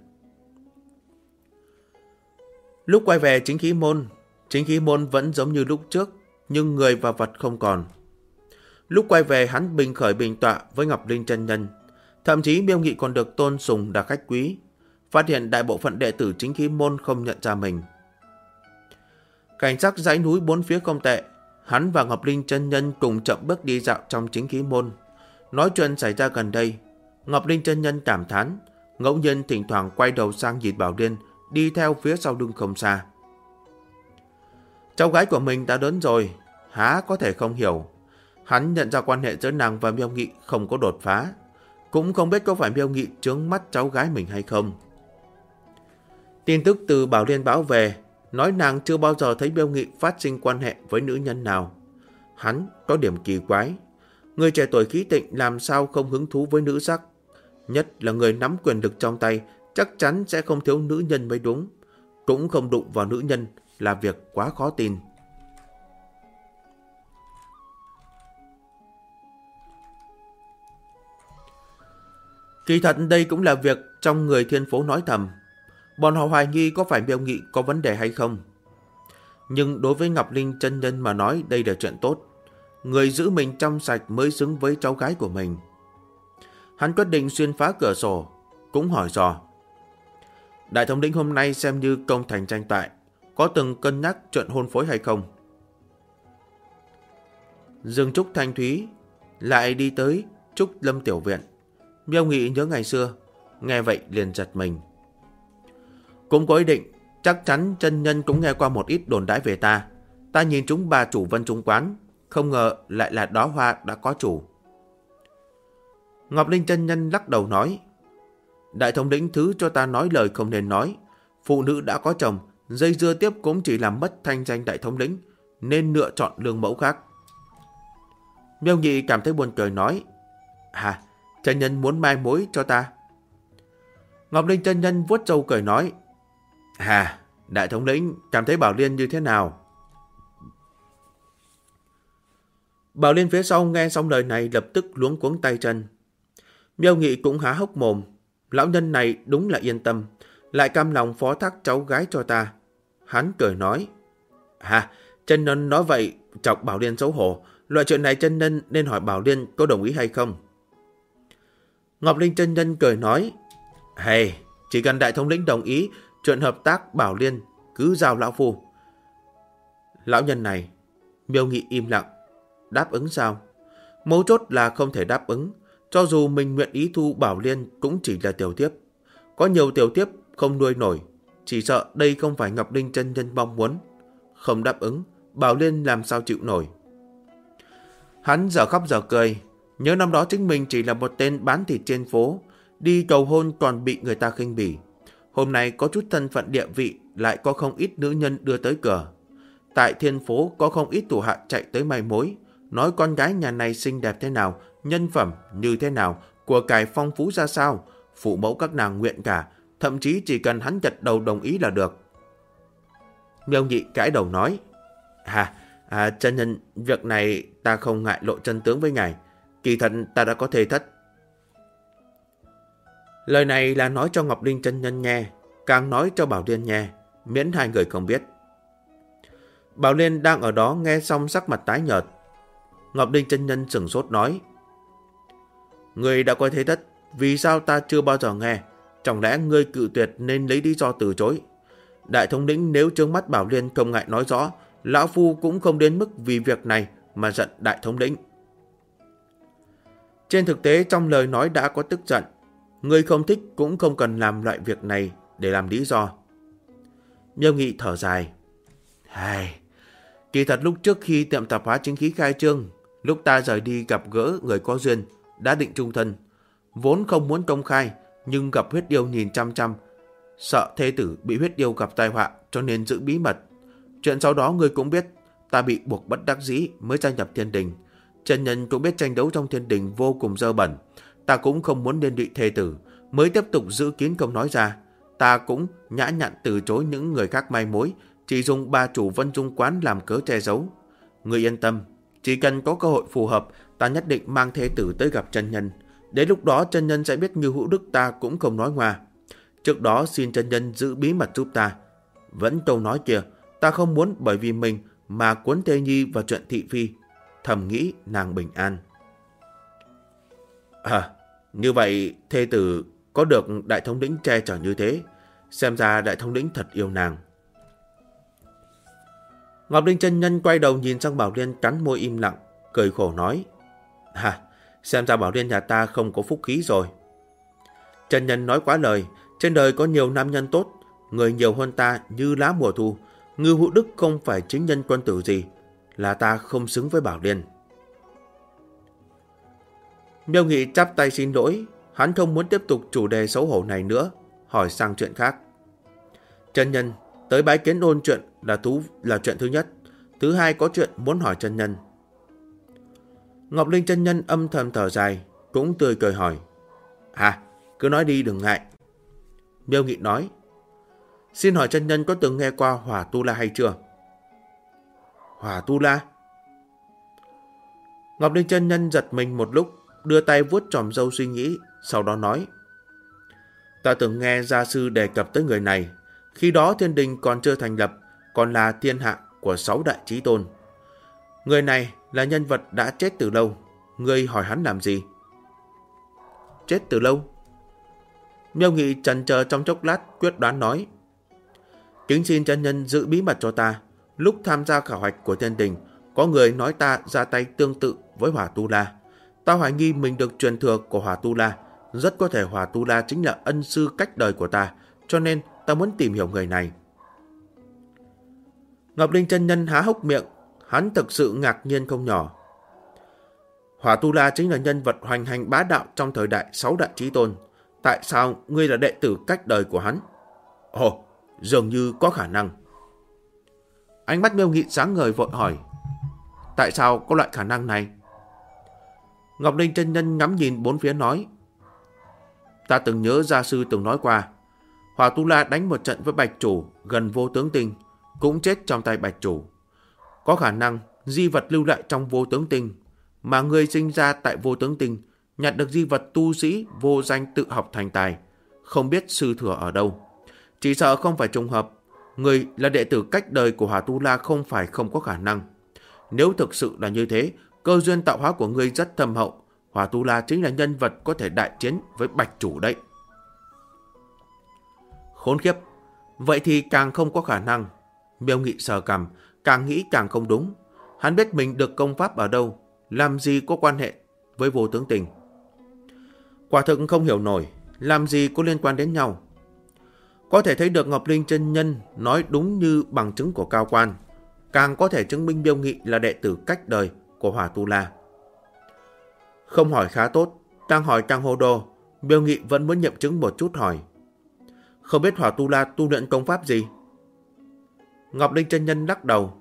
Speaker 1: Lúc quay về chính khí môn vẫn giống như lúc trước, nhưng người và vật không còn. Lúc quay về hắn bình khởi bình tọa với Ngọc Linh chân nhân. Thậm chí Miêu Nghị còn được tôn sùng là khách quý. Phát hiện đại bộ phận đệ tử chính khí môn không nhận ra mình. Cảnh sắc dãy núi bốn phía không tệ. Hắn và Ngọc Linh chân nhân cùng chậm bước đi dạo trong chính khí môn. Nói chuyện xảy ra gần đây. Ngọc Linh chân nhân cảm thán, ngẫu nhiên thỉnh thoảng quay đầu sang nhìn Bảo Liên đi theo phía sau lưng không xa. Cháu gái của mình đã lớn rồi, há có thể không hiểu. Hắn nhận ra quan hệ giữa nàng và Miêu Nghị không có đột phá, cũng không biết có phải Miêu Nghị trướng mắt cháu gái mình hay không. Tin tức từ Bảo Liên báo về, nói nàng chưa bao giờ thấy Miêu Nghị phát sinh quan hệ với nữ nhân nào. Hắn có điểm kỳ quái, người trẻ tuổi khí tịnh làm sao không hứng thú với nữ sắc, nhất là người nắm quyền lực trong tay, chắc chắn sẽ không thiếu nữ nhân mới đúng. Cũng không đụng vào nữ nhân là việc quá khó tin. Kỳ thật đây cũng là việc trong người thiên phố nói thầm. Bọn họ hoài nghi có phải Miêu Nghị có vấn đề hay không. Nhưng đối với Ngọc Linh chân nhân mà nói đây là chuyện tốt. Người giữ mình trong sạch mới xứng với cháu gái của mình. Hắn quyết định xuyên phá cửa sổ, cũng hỏi dò. Đại thống lĩnh hôm nay xem như công thành tranh tài, có từng cân nhắc chuyện hôn phối hay không? Dương Trúc thanh thúy lại đi tới Trúc Lâm tiểu viện. Miêu Nghị nhớ ngày xưa, nghe vậy liền giật mình. Cũng có ý định, chắc chắn chân nhân cũng nghe qua một ít đồn đãi về ta. Ta nhìn chúng bà chủ Vân Trung quán, không ngờ lại là đóa hoa đã có chủ. Ngọc Linh chân nhân lắc đầu nói, đại thống lĩnh thứ cho ta nói lời không nên nói. Phụ nữ đã có chồng, dây dưa tiếp cũng chỉ làm mất thanh danh đại thống lĩnh, nên lựa chọn lương mẫu khác. Miêu Nghị cảm thấy buồn cười nói, chân nhân muốn mai mối cho ta. Ngọc Linh chân nhân vuốt râu cười nói, đại thống lĩnh cảm thấy Bảo Liên như thế nào? Bảo Liên phía sau nghe xong lời này lập tức luống cuống tay chân. Miêu Nghị cũng há hốc mồm. Lão nhân này đúng là yên tâm, lại cam lòng phó thác cháu gái cho ta. Hắn cười nói, chân nhân nói vậy chọc Bảo Liên xấu hổ. Loại chuyện này chân nhân nên hỏi Bảo Liên có đồng ý hay không. Ngọc Linh chân nhân cười nói, hey, chỉ cần đại thống lĩnh đồng ý chuyện hợp tác Bảo Liên, cứ giao lão phu. Lão nhân này, Miêu Nghị im lặng. Đáp ứng sao? Mấu chốt là không thể đáp ứng. Cho dù mình nguyện ý thu Bảo Liên cũng chỉ là tiểu thiếp. Có nhiều tiểu thiếp không nuôi nổi. Chỉ sợ đây không phải Ngọc Linh chân nhân mong muốn. Không đáp ứng, Bảo Liên làm sao chịu nổi. Hắn giờ khóc giờ cười. Nhớ năm đó chính mình chỉ là một tên bán thịt trên phố, đi cầu hôn còn bị người ta khinh bỉ. Hôm nay có chút thân phận địa vị, lại có không ít nữ nhân đưa tới cửa. Tại thiên phố có không ít thủ hạ chạy tới may mối, nói con gái nhà này xinh đẹp thế nào, nhân phẩm như thế nào, của cải phong phú ra sao, phụ mẫu các nàng nguyện cả, thậm chí chỉ cần hắn gật đầu đồng ý là được. Miêu Nhị cãi đầu nói, chân nhân, việc này ta không ngại lộ chân tướng với ngài, kỳ thật ta đã có thê thất. Lời này là nói cho Ngọc Linh chân nhân nghe, càng nói cho Bảo Liên nghe, miễn hai người không biết. Bảo Liên đang ở đó nghe xong sắc mặt tái nhợt. Ngọc Linh chân nhân sửng sốt nói, ngươi đã có thế thất, vì sao ta chưa bao giờ nghe? Chẳng lẽ ngươi cự tuyệt nên lấy lý do từ chối? Đại thống lĩnh nếu trướng mắt Bảo Liên không ngại nói rõ, lão phu cũng không đến mức vì việc này mà giận đại thống lĩnh. Trên thực tế trong lời nói đã có tức giận. Ngươi không thích cũng không cần làm loại việc này để làm lý do. Miêu Nghị thở dài. Kỳ thật lúc trước khi tiệm tạp hóa chính khí khai trương, lúc ta rời đi gặp gỡ người có duyên, đã định chung thân. Vốn không muốn công khai, nhưng gặp huyết yêu nhìn chăm chăm. Sợ thê tử bị huyết yêu gặp tai họa cho nên giữ bí mật. Chuyện sau đó ngươi cũng biết, ta bị buộc bất đắc dĩ mới gia nhập thiên đình. Chân nhân cũng biết tranh đấu trong thiên đình vô cùng dơ bẩn. Ta cũng không muốn liên lụy thê tử, mới tiếp tục giữ kín không nói ra. Ta cũng nhã nhặn từ chối những người khác mai mối, chỉ dùng bà chủ Vân Dung quán làm cớ che giấu. Ngươi yên tâm, chỉ cần có cơ hội phù hợp, ta nhất định mang thê tử tới gặp chân nhân. Đến lúc đó chân nhân sẽ biết Như Hữu Đức ta cũng không nói ngoa. Trước đó xin chân nhân giữ bí mật giúp ta. Vẫn câu nói kia, ta không muốn bởi vì mình mà cuốn Thê Nhi vào chuyện thị phi. Thầm nghĩ nàng bình an. Như vậy thê tử có được đại thống lĩnh che chở như thế, xem ra đại thống lĩnh thật yêu nàng. Ngọc Linh chân nhân quay đầu nhìn sang Bảo Liên, cắn môi im lặng, cười khổ nói, xem ra Bảo Liên nhà ta không có phúc khí rồi. Chân nhân nói quá lời, trên đời có nhiều nam nhân tốt, người nhiều hơn ta như lá mùa thu. Ngư Hữu Đức không phải chính nhân quân tử gì, là ta không xứng với Bảo Liên. Miêu Nghị chắp tay xin lỗi, hắn không muốn tiếp tục chủ đề xấu hổ này nữa, hỏi sang chuyện khác. Chân nhân, tới bái kiến ôn chuyện là chuyện thứ nhất, thứ hai có chuyện muốn hỏi chân nhân. Ngọc Linh chân nhân âm thầm thở dài, cũng tươi cười hỏi. Cứ nói đi đừng ngại. Miêu Nghị nói, xin hỏi chân nhân có từng nghe qua Hỏa Tu La hay chưa? Hỏa Tu La? Ngọc Linh chân nhân giật mình một lúc, đưa tay vuốt chòm râu suy nghĩ, sau đó nói, ta từng nghe gia sư đề cập tới người này. Khi đó thiên đình còn chưa thành lập, còn là thiên hạ của 6 đại chí tôn. Người này là nhân vật đã chết từ lâu. Ngươi hỏi hắn làm gì? Chết từ lâu? Miêu Nghị chần chờ trong chốc lát, quyết đoán nói, kính xin chân nhân giữ bí mật cho ta. Lúc tham gia khảo hạch của thiên đình, có người nói ta ra tay tương tự với Hỏa Tu La. Ta hoài nghi mình được truyền thừa của Hỏa Tu La. Rất có thể Hỏa Tu La chính là ân sư cách đời của ta, cho nên ta muốn tìm hiểu người này. Ngọc Linh chân nhân há hốc miệng, hắn thực sự ngạc nhiên không nhỏ. Hỏa Tu La chính là nhân vật hoành hành bá đạo trong thời đại 6 đại chí tôn. Tại sao ngươi là đệ tử cách đời của hắn? Ồ, dường như có khả năng. Ánh mắt Miêu Nghị sáng ngời vội hỏi, tại sao có loại khả năng này? Ngọc Linh chân nhân ngắm nhìn bốn phía nói, ta từng nhớ gia sư từng nói qua, Hỏa Tu La đánh một trận với Bạch Chủ gần Vô Tướng Tinh, cũng chết trong tay Bạch Chủ. Có khả năng di vật lưu lại trong Vô Tướng Tinh, mà người sinh ra tại Vô Tướng Tinh nhặt được di vật tu sĩ vô danh tự học thành tài, không biết sư thừa ở đâu. Chỉ sợ không phải trùng hợp, người là đệ tử cách đời của Hỏa Tu La không phải không có khả năng. Nếu thực sự là như thế, cơ duyên tạo hóa của ngươi rất thâm hậu, Hỏa Tu La chính là nhân vật có thể đại chiến với Bạch Chủ đấy. Khốn khiếp, vậy thì càng không có khả năng. Miêu Nghị sờ cằm, càng nghĩ càng không đúng. Hắn biết mình được công pháp ở đâu, làm gì có quan hệ với Vô Tướng Tình. Quả thực không hiểu nổi, làm gì có liên quan đến nhau. Có thể thấy được Ngọc Linh chân nhân nói đúng như bằng chứng của cao quan, càng có thể chứng minh Miêu Nghị là đệ tử cách đời của Hỏa Tu La. Không hỏi khá tốt, đang hỏi càng hồ đồ, Miêu Nghị vẫn muốn nghiệm chứng một chút hỏi. Không biết Hỏa Tu La tu luyện công pháp gì? Ngọc Linh chân nhân lắc đầu.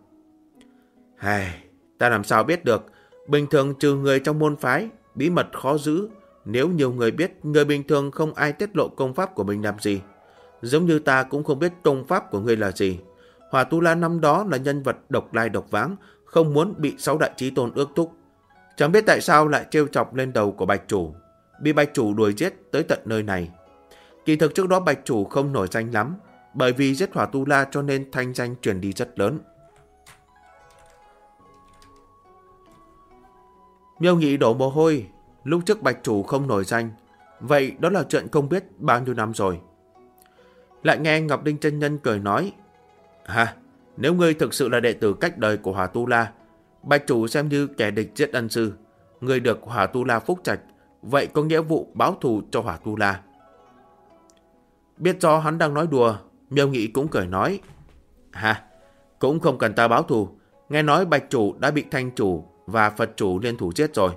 Speaker 1: Ta làm sao biết được, bình thường trừ người trong môn phái, bí mật khó giữ. Nếu nhiều người biết, người bình thường không ai tiết lộ công pháp của mình làm gì. Giống như ta cũng không biết công pháp của ngươi là gì. Hỏa Tu La năm đó là nhân vật độc lai độc vãng, không muốn bị 6 đại chí tôn ước thúc. Chẳng biết tại sao lại trêu chọc lên đầu của Bạch Chủ, bị Bạch Chủ đuổi giết tới tận nơi này. Kỳ thực trước đó Bạch Chủ không nổi danh lắm, bởi vì giết Hỏa Tu La cho nên thanh danh truyền đi rất lớn. Miêu Nghị đổ mồ hôi, lúc trước Bạch Chủ không nổi danh, vậy đó là chuyện không biết bao nhiêu năm rồi. Lại nghe Ngọc Linh chân nhân cười nói, nếu ngươi thực sự là đệ tử cách đời của Hỏa Tu La, Bạch Chủ xem như kẻ địch giết ân sư, ngươi được Hỏa Tu La phúc trạch, vậy có nghĩa vụ báo thù cho Hỏa Tu La. Biết do hắn đang nói đùa, Miêu Nghị cũng cười nói, cũng không cần ta báo thù, nghe nói Bạch Chủ đã bị Thanh Chủ và Phật Chủ liên thủ giết rồi.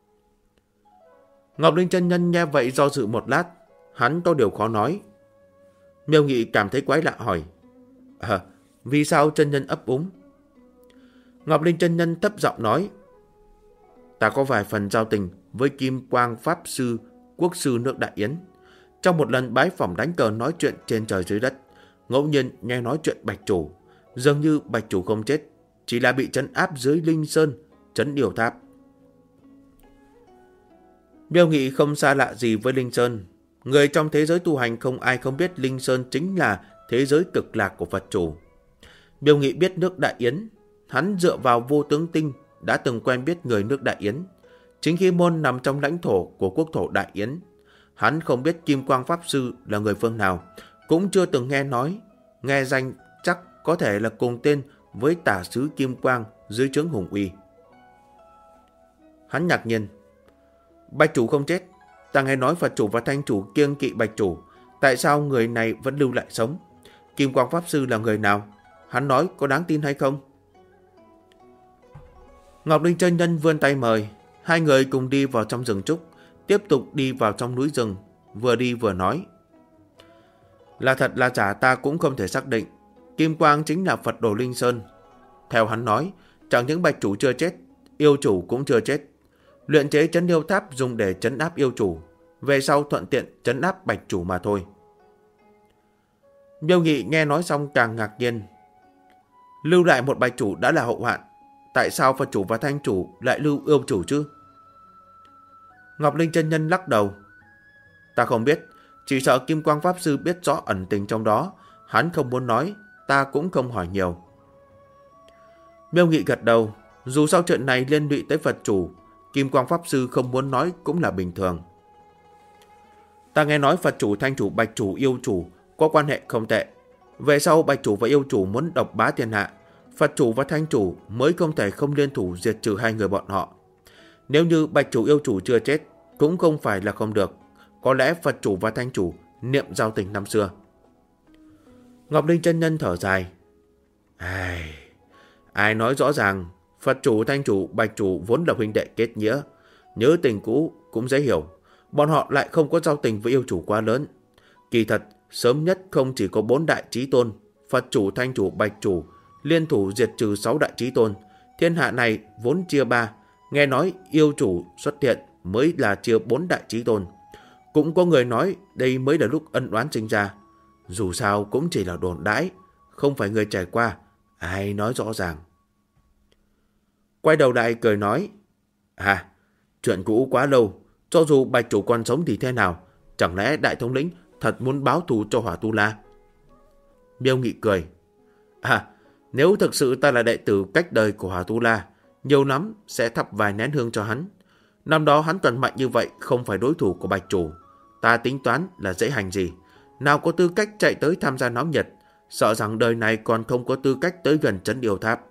Speaker 1: Ngọc Linh chân nhân nghe vậy do dự một lát, hắn có điều khó nói. Miêu Nghị cảm thấy quái lạ hỏi, vì sao chân nhân ấp úng? Ngọc Linh chân nhân thấp giọng nói, ta có vài phần giao tình với Kim Quang Pháp Sư, quốc sư nước Đại Yến. Trong một lần bái phỏng đánh cờ nói chuyện trên trời dưới đất, ngẫu nhiên nghe nói chuyện Bạch Chủ. Dường như Bạch Chủ không chết, chỉ là bị trấn áp dưới Linh Sơn, trấn Điều Tháp. Miêu Nghị không xa lạ gì với Linh Sơn. Người trong thế giới tu hành không ai không biết Linh Sơn chính là thế giới cực lạc của Phật Chủ. Miêu Nghị biết nước Đại Yến, hắn dựa vào Vô Tướng Tinh đã từng quen biết người nước Đại Yến. Chính khi môn nằm trong lãnh thổ của quốc thổ Đại Yến, hắn không biết Kim Quang Pháp Sư là người phương nào, cũng chưa từng nghe nói. Nghe danh chắc có thể là cùng tên với tả sứ Kim Quang dưới trướng Hùng Uy. Hắn ngạc nhiên, Bạch Chủ không chết, ta nghe nói Phật Chủ và Thanh Chủ kiêng kỵ Bạch Chủ, tại sao người này vẫn lưu lại sống? Kim Quang Pháp Sư là người nào? Hắn nói có đáng tin hay không? Ngọc Linh chân nhân vươn tay mời, hai người cùng đi vào trong rừng trúc, tiếp tục đi vào trong núi rừng, vừa đi vừa nói. Là thật là giả ta cũng không thể xác định, Kim Quang chính là Phật Đồ Linh Sơn. Theo hắn nói, chẳng những Bạch Chủ chưa chết, yêu chủ cũng chưa chết. Luyện chế trấn Điêu Tháp dùng để trấn áp yêu chủ, về sau thuận tiện trấn áp Bạch Chủ mà thôi. Miêu Nghị nghe nói xong càng ngạc nhiên. Lưu lại một Bạch Chủ đã là hậu hoạn, tại sao Phật Chủ và Thanh Chủ lại lưu yêu chủ chứ? Ngọc Linh chân nhân lắc đầu. Ta không biết, chỉ sợ Kim Quang Pháp Sư biết rõ ẩn tình trong đó, hắn không muốn nói, ta cũng không hỏi nhiều. Miêu Nghị gật đầu, dù sao chuyện này liên lụy tới Phật Chủ, Kim Quang Pháp Sư không muốn nói cũng là bình thường. Ta nghe nói Phật Chủ, Thanh Chủ, Bạch Chủ, yêu chủ có quan hệ không tệ. Về sau Bạch Chủ và yêu chủ muốn độc bá thiên hạ, Phật Chủ và Thanh Chủ mới không thể không liên thủ diệt trừ hai người bọn họ. Nếu như Bạch Chủ yêu chủ chưa chết, cũng không phải là không được. Có lẽ Phật Chủ và Thanh Chủ niệm giao tình năm xưa. Ngọc Linh chân nhân thở dài. Ai nói rõ ràng, Phật Chủ, Thanh Chủ, Bạch Chủ vốn là huynh đệ kết nghĩa. Nhớ tình cũ cũng dễ hiểu. Bọn họ lại không có giao tình với yêu chủ quá lớn. Kỳ thật, sớm nhất không chỉ có 4 đại chí tôn, Phật Chủ, Thanh Chủ, Bạch Chủ, liên thủ diệt trừ 6 đại chí tôn. Thiên hạ này vốn chia 3. Nghe nói yêu chủ xuất hiện mới là chia 4 đại chí tôn. Cũng có người nói đây mới là lúc ân oán sinh ra. Dù sao cũng chỉ là đồn đãi, không phải người trải qua, ai nói rõ ràng. Quay đầu lại cười nói, chuyện cũ quá lâu, cho dù Bạch Chủ còn sống thì thế nào, chẳng lẽ đại thống lĩnh thật muốn báo thù cho Hỏa Tu La? Miêu Nghị cười, nếu thực sự ta là đệ tử cách đời của Hỏa Tu La, nhiều lắm sẽ thắp vài nén hương cho hắn. Năm đó hắn toàn mạnh như vậy, không phải đối thủ của Bạch Chủ. Ta tính toán là dễ hành gì, nào có tư cách chạy tới tham gia náo nhiệt, sợ rằng đời này còn không có tư cách tới gần trấn Yêu Tháp.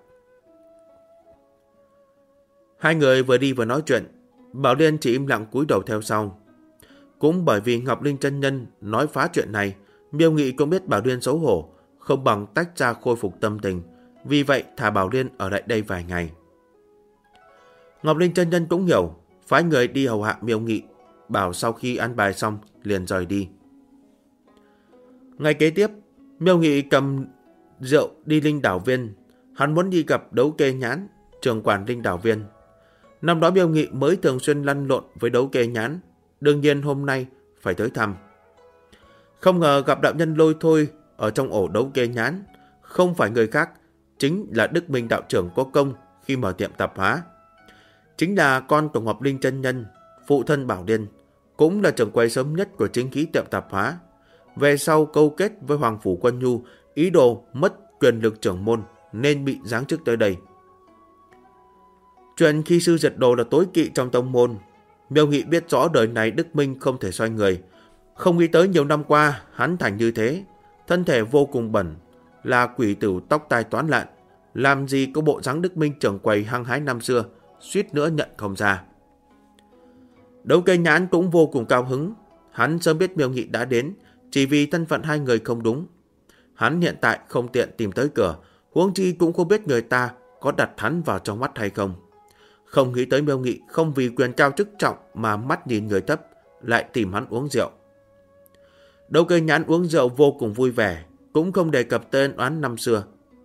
Speaker 1: Hai người vừa đi vừa nói chuyện, Bảo Liên chỉ im lặng cúi đầu theo sau. Cũng bởi vì Ngọc Linh chân nhân nói phá chuyện này, Miêu Nghị cũng biết Bảo Liên xấu hổ, không bằng tách ra khôi phục tâm tình, vì vậy thả Bảo Liên ở lại đây vài ngày. Ngọc Linh chân nhân cũng hiểu, phái người đi hầu hạ Miêu Nghị, bảo sau khi ăn bài xong liền rời đi. Ngày kế tiếp, Miêu Nghị cầm rượu đi Linh Đảo Viên. Hắn muốn đi gặp Đấu Kê Nhãn, trưởng quản Linh Đảo Viên. Năm đó Miêu Nghị mới thường xuyên lăn lộn với Đấu Kê Nhãn, đương nhiên hôm nay phải tới thăm. Không ngờ gặp đạo nhân Lôi Thôi ở trong ổ Đấu Kê Nhãn, không phải người khác, chính là Đức Minh đạo trưởng có công khi mở tiệm tạp hóa. Chính là con của Ngọc Linh chân nhân, phụ thân Bảo Liên, cũng là trưởng quầy sớm nhất của chính khí tiệm tạp hóa. Về sau câu kết với Hoàng Phủ Quân Nhu, ý đồ mất quyền lực trưởng môn nên bị giáng chức tới đây. Chuyện khi sư diệt đồ là tối kỵ trong tông môn. Miêu Nghị biết rõ đời này Đức Minh không thể xoay người. Không nghĩ tới nhiều năm qua hắn thành như thế, thân thể vô cùng bẩn, là quỷ tử tóc tai toán lạn, làm gì có bộ dáng Đức Minh trưởng quầy hăng hái năm xưa, suýt nữa nhận không ra. Đấu Kê Nhãn cũng vô cùng cao hứng, hắn sớm biết Miêu Nghị đã đến, chỉ vì thân phận hai người không đúng. Hắn hiện tại không tiện tìm tới cửa, huống chi cũng không biết người ta có đặt hắn vào trong mắt hay không. Không nghĩ tới Miêu Nghị không vì quyền cao chức trọng mà mắt nhìn người thấp, lại tìm hắn uống rượu. Đấu Kê Nhãn uống rượu vô cùng vui vẻ, cũng không đề cập tên oán năm xưa.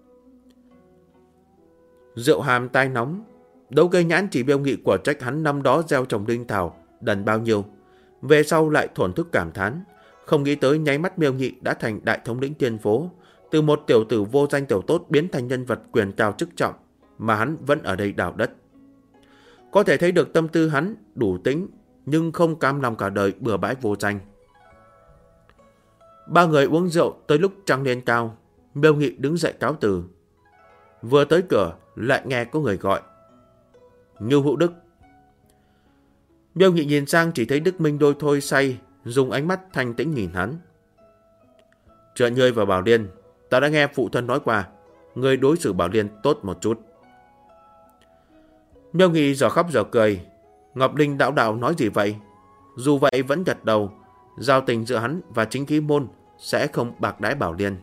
Speaker 1: Rượu hàm tai nóng, Đấu Kê Nhãn chỉ Miêu Nghị của trách hắn năm đó gieo trồng linh thảo đần bao nhiêu, về sau lại thổn thức cảm thán, không nghĩ tới nháy mắt Miêu Nghị đã thành đại thống lĩnh tiên phố, từ một tiểu tử vô danh tiểu tốt biến thành nhân vật quyền cao chức trọng, mà hắn vẫn ở đây đào đất. Có thể thấy được tâm tư hắn đủ tính, nhưng không cam lòng cả đời bừa bãi vô danh. Ba người uống rượu tới lúc trăng lên cao, Miêu Nghị đứng dậy cáo từ. Vừa tới cửa lại nghe có người gọi: Ngưu Hữu Đức. Miêu Nghị nhìn sang chỉ thấy Đức Minh Đôi Thôi say, dùng ánh mắt thanh tĩnh nhìn hắn. Chuyện ngươi và Bảo Liên, ta đã nghe phụ thân nói qua, ngươi đối xử Bảo Liên tốt một chút. Miêu Nghị giờ khóc giờ cười. Ngọc Linh đạo đạo nói gì vậy? Dù vậy vẫn gật đầu, giao tình giữa hắn và chính khí môn sẽ không bạc đãi Bảo Liên.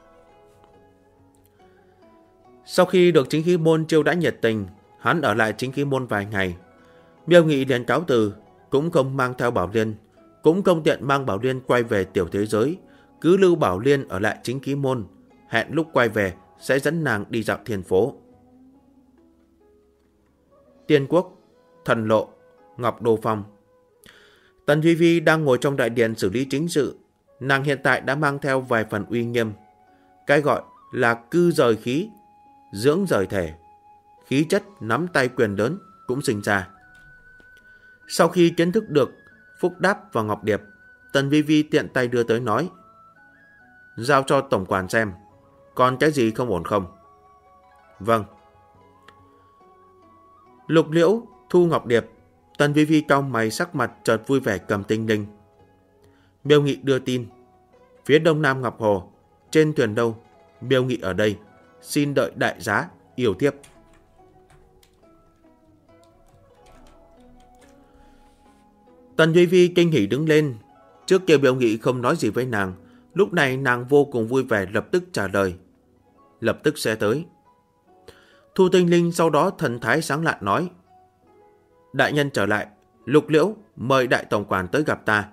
Speaker 1: Sau khi được chính khí môn chiêu đãi nhiệt tình, hắn ở lại chính khí môn vài ngày. Miêu Nghị liền cáo từ, cũng không mang theo Bảo Liên, cũng không tiện mang Bảo Liên quay về tiểu thế giới, cứ lưu Bảo Liên ở lại chính khí môn, hẹn lúc quay về sẽ dẫn nàng đi dạo thiên phố. Tiên Quốc, Thần Lộ, Ngọc Đô Phong. Tần Duy Vi đang ngồi trong đại điện xử lý chính sự. Nàng hiện tại đã mang theo vài phần uy nghiêm. Cái gọi là cư rời khí, dưỡng rời thể, khí chất nắm tay quyền lớn cũng sinh ra. Sau khi kiến thức được Phúc Đáp và Ngọc Điệp, Tần Vi Vi tiện tay đưa tới nói: Giao cho tổng quản xem, còn cái gì không ổn không? Vâng. Lục Liễu, Thu Ngọc Điệp, Tần Vi Vi cau mày, sắc mặt chợt vui vẻ cầm tinh linh. Miêu Nghị đưa tin: Phía đông nam Ngọc Hồ, trên thuyền đâu, Miêu Nghị ở đây, xin đợi đại giá, yêu thiếp. Tần Duy Vi kinh hỉ đứng lên. Trước kia Miêu Nghị không nói gì với nàng, lúc này nàng vô cùng vui vẻ, lập tức trả lời: Lập tức sẽ tới. Thu Tinh Linh sau đó thần thái sáng lạn nói: Đại nhân trở lại, Lục Liễu mời đại tổng quản tới gặp ta.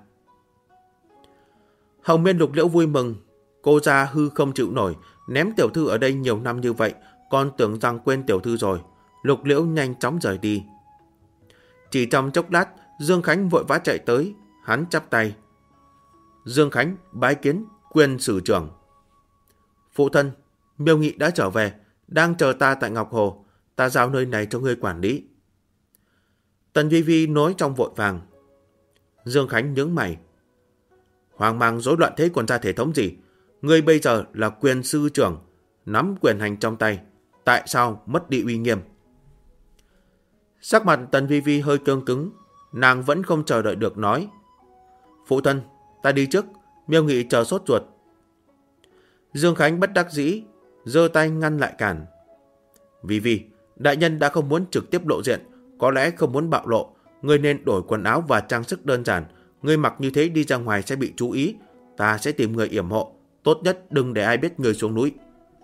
Speaker 1: Hồng Miên Lục Liễu vui mừng, cô ra hư không chịu nổi, ném tiểu thư ở đây nhiều năm như vậy, còn tưởng rằng quên tiểu thư rồi. Lục Liễu nhanh chóng rời đi. Chỉ trong chốc lát, Dương Khánh vội vã chạy tới, hắn chắp tay: Dương Khánh bái kiến quyền sử trưởng. Phụ thân, Miêu Nghị đã trở về, đang chờ ta tại Ngọc Hồ, ta giao nơi này cho ngươi quản lý. Tần Vi Vi nói trong vội vàng. Dương Khánh nhướng mày: Hoang mang rối loạn thế còn ra thể thống gì? Ngươi bây giờ là quyền sư trưởng, nắm quyền hành trong tay, tại sao mất đi uy nghiêm? Sắc mặt Tần Vi Vi hơi cương cứng, nàng vẫn không chờ đợi được nói. Phụ thân, ta đi trước, Miêu Nghị chờ sốt ruột. Dương Khánh bất đắc dĩ, giơ tay ngăn lại cản. Vi Vi, đại nhân đã không muốn trực tiếp lộ diện, có lẽ không muốn bạo lộ, ngươi nên đổi quần áo và trang sức đơn giản. Ngươi mặc như thế đi ra ngoài sẽ bị chú ý, ta sẽ tìm người yểm hộ, tốt nhất đừng để ai biết ngươi xuống núi.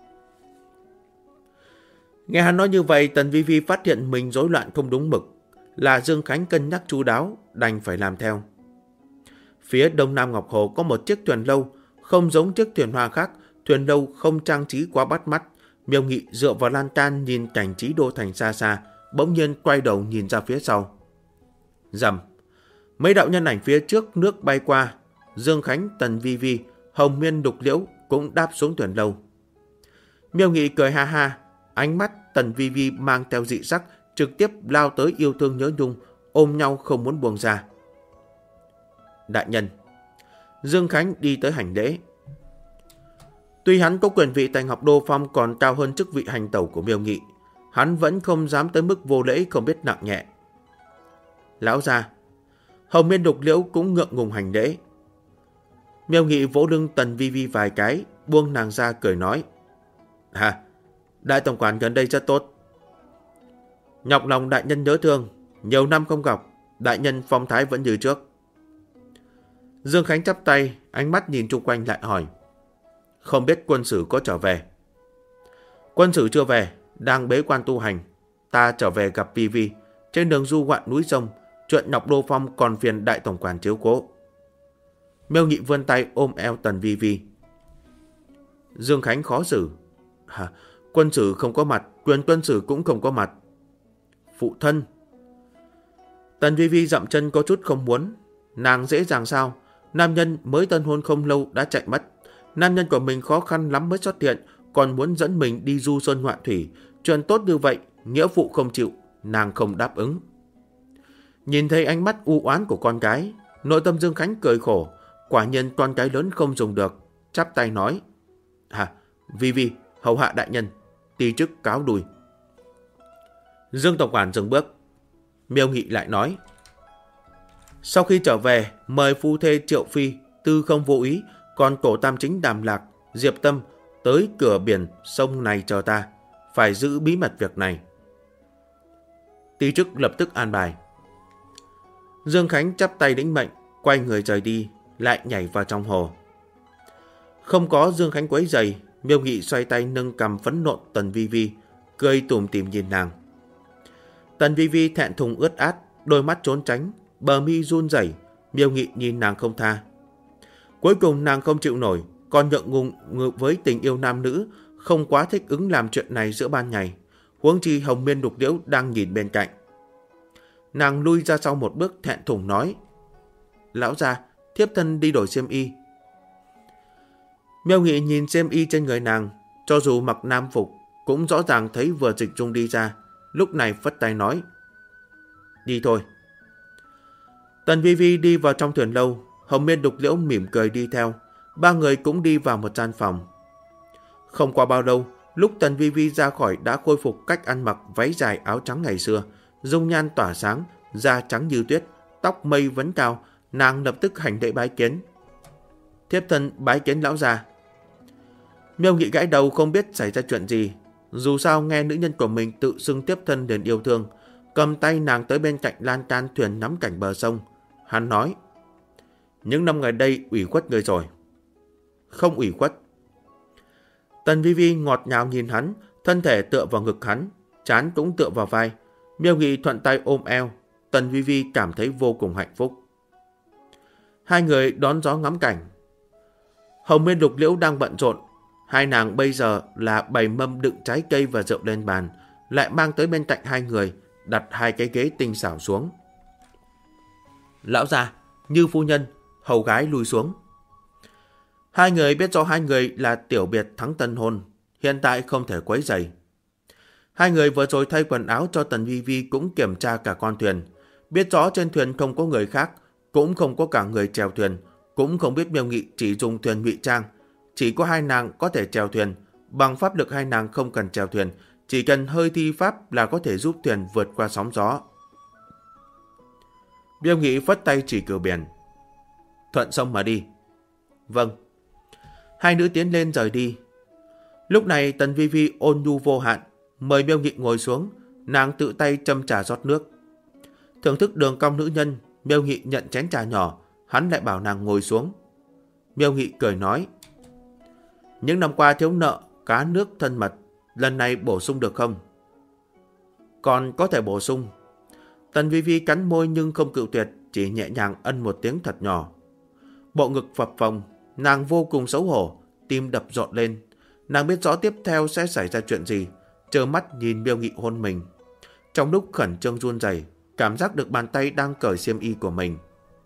Speaker 1: Nghe hắn nói như vậy, Tần Vi Vi phát hiện mình rối loạn không đúng mực, là Dương Khánh cân nhắc chu đáo, đành phải làm theo. Phía đông nam Ngọc Hồ có một chiếc thuyền lâu, không giống chiếc thuyền hoa khác, thuyền lâu không trang trí quá bắt mắt. Miêu Nghị dựa vào lan can nhìn cảnh trí đô thành xa xa, bỗng nhiên quay đầu nhìn ra phía sau. Rầm, mấy đạo nhân ảnh phía trước nước bay qua, Dương Khánh, Tần Vi Vi, Hồng Miên, Đục Liễu cũng đáp xuống thuyền lâu. Miêu Nghị cười ha ha, ánh mắt Tần Vi Vi mang theo dị sắc, trực tiếp lao tới yêu thương nhớ nhung, ôm nhau không muốn buông ra. Đại nhân. Dương Khánh đi tới hành lễ. Tuy hắn có quyền vị tại Ngọc Đô Phong còn cao hơn chức vị hành tẩu của Miêu Nghị, hắn vẫn không dám tới mức vô lễ không biết nặng nhẹ. Lão gia. Hồng Miên, Đục Liễu cũng ngượng ngùng hành lễ. Miêu Nghị vỗ lưng Tần Vi Vi vài cái, buông nàng ra cười nói. Đại tổng quản gần đây rất tốt. Nhọc lòng đại nhân nhớ thương, nhiều năm không gặp, đại nhân phong thái vẫn như trước. Dương Khánh chắp tay, ánh mắt nhìn chung quanh lại hỏi. Không biết quân sử có trở về? Quân sử chưa về, đang bế quan tu hành. Ta trở về gặp Vi Vi, trên đường du ngoạn núi sông, chuyện Ngọc Đô Phong còn phiền đại tổng quản chiếu cố. Miêu Nghị vươn tay ôm eo Tần Vi Vi. Dương Khánh khó xử. Quân sử không có mặt, quyền quân sử cũng không có mặt. Phụ thân. Tần Vi Vi dậm chân có chút không muốn. Nàng dễ dàng sao? Nam nhân mới tân hôn không lâu đã chạy mất. Nam nhân của mình khó khăn lắm mới xuất hiện, còn muốn dẫn mình đi du sơn ngoạn thủy. Chuyện tốt như vậy, nghĩa vụ không chịu, nàng không đáp ứng. Nhìn thấy ánh mắt u oán của con gái, nội tâm Dương Khánh cười khổ. Quả nhiên con cái lớn không dùng được, chắp tay nói. Vi Vi, hầu hạ đại nhân, ti chức cáo đùi. Dương tổng quản dừng bước. Miêu Nghị lại nói. Sau khi trở về, mời phu thê Triệu Phi, Tư Không Vô Ý, còn tổ tam chính Đàm Lạc, Diệp Tâm tới cửa biển sông này chờ ta. Phải giữ bí mật việc này. Ti chức lập tức an bài. Dương Khánh chắp tay lĩnh mệnh, quay người rời đi, lại nhảy vào trong hồ. Không có Dương Khánh quấy rầy, Miêu Nghị xoay tay nâng cằm phẫn nộ Tần Vi Vi, cười tủm tỉm nhìn nàng. Tần Vi Vi thẹn thùng ướt át, đôi mắt trốn tránh, bờ mi run rẩy. Miêu Nghị nhìn nàng không tha. Cuối cùng nàng không chịu nổi, còn ngượng ngùng với tình yêu nam nữ, không quá thích ứng làm chuyện này giữa ban ngày. Huống chi Hồng Miên, Đục Liễu đang nhìn bên cạnh. Nàng lui ra sau một bước thẹn thùng nói. Lão gia, thiếp thân đi đổi xiêm y. Miêu Nghị nhìn xiêm y trên người nàng, cho dù mặc nam phục, cũng rõ ràng thấy vừa dịch dung đi ra, lúc này phất tay nói. Đi thôi. Tần Vi Vi đi vào trong thuyền lâu, Hồng Miên, Đục Liễu mỉm cười đi theo, ba người cũng đi vào một gian phòng. Không qua bao lâu, lúc Tần Vi Vi ra khỏi đã khôi phục cách ăn mặc váy dài áo trắng ngày xưa, dung nhan tỏa sáng, da trắng như tuyết, tóc mây vấn cao, nàng lập tức hành lễ bái kiến. Thiếp thân bái kiến lão gia. Miêu Nghị gãi đầu không biết xảy ra chuyện gì, dù sao nghe nữ nhân của mình tự xưng tiếp thân liền yêu thương, cầm tay nàng tới bên cạnh lan can thuyền ngắm cảnh bờ sông. Hắn nói. Những năm gần đây ủy khuất người rồi. Không ủy khuất. Tần Vi Vi ngọt ngào nhìn hắn, thân thể tựa vào ngực hắn, trán cũng tựa vào vai. Miêu Nghị thuận tay ôm eo, Tần Vi Vi cảm thấy vô cùng hạnh phúc. Hai người đón gió ngắm cảnh. Hồng Miên, Đục Liễu đang bận rộn. Hai nàng bây giờ là bày mâm đựng trái cây và rượu lên bàn, lại mang tới bên cạnh hai người, đặt hai cái ghế tinh xảo xuống. Lão gia, Như phu nhân, hầu gái lùi xuống. Hai người biết rõ hai người là tiểu biệt thắng tân hôn, hiện tại không thể quấy rầy. Hai người vừa rồi thay quần áo cho Tần Vi Vi cũng kiểm tra cả con thuyền, biết rõ trên thuyền không có người khác, cũng không có cả người chèo thuyền, cũng không biết Miêu Nghị chỉ dùng thuyền ngụy trang, chỉ có hai nàng có thể chèo thuyền, bằng pháp lực hai nàng không cần chèo thuyền, chỉ cần hơi thi pháp là có thể giúp thuyền vượt qua sóng gió. Miêu Nghị phất tay chỉ cửa biển. Thuận sông mà đi. Vâng. Hai nữ tiến lên rời đi. Lúc này Tần Vi Vi ôn nhu vô hạn, mời Miêu Nghị ngồi xuống, nàng tự tay châm trà rót nước. Thưởng thức đường cong nữ nhân, Miêu Nghị nhận chén trà nhỏ, hắn lại bảo nàng ngồi xuống. Miêu Nghị cười nói, những năm qua thiếu nợ cá nước thân mật, lần này bổ sung được không? Còn có thể bổ sung. Tần Vi Vi cắn môi nhưng không cự tuyệt, chỉ nhẹ nhàng ân một tiếng thật nhỏ. Bộ ngực phập phồng, nàng vô cùng xấu hổ, tim đập rộn lên. Nàng biết rõ tiếp theo sẽ xảy ra chuyện gì, trơ mắt nhìn Miêu Nghị hôn mình. Trong lúc khẩn trương run rẩy, cảm giác được bàn tay đang cởi xiêm y của mình.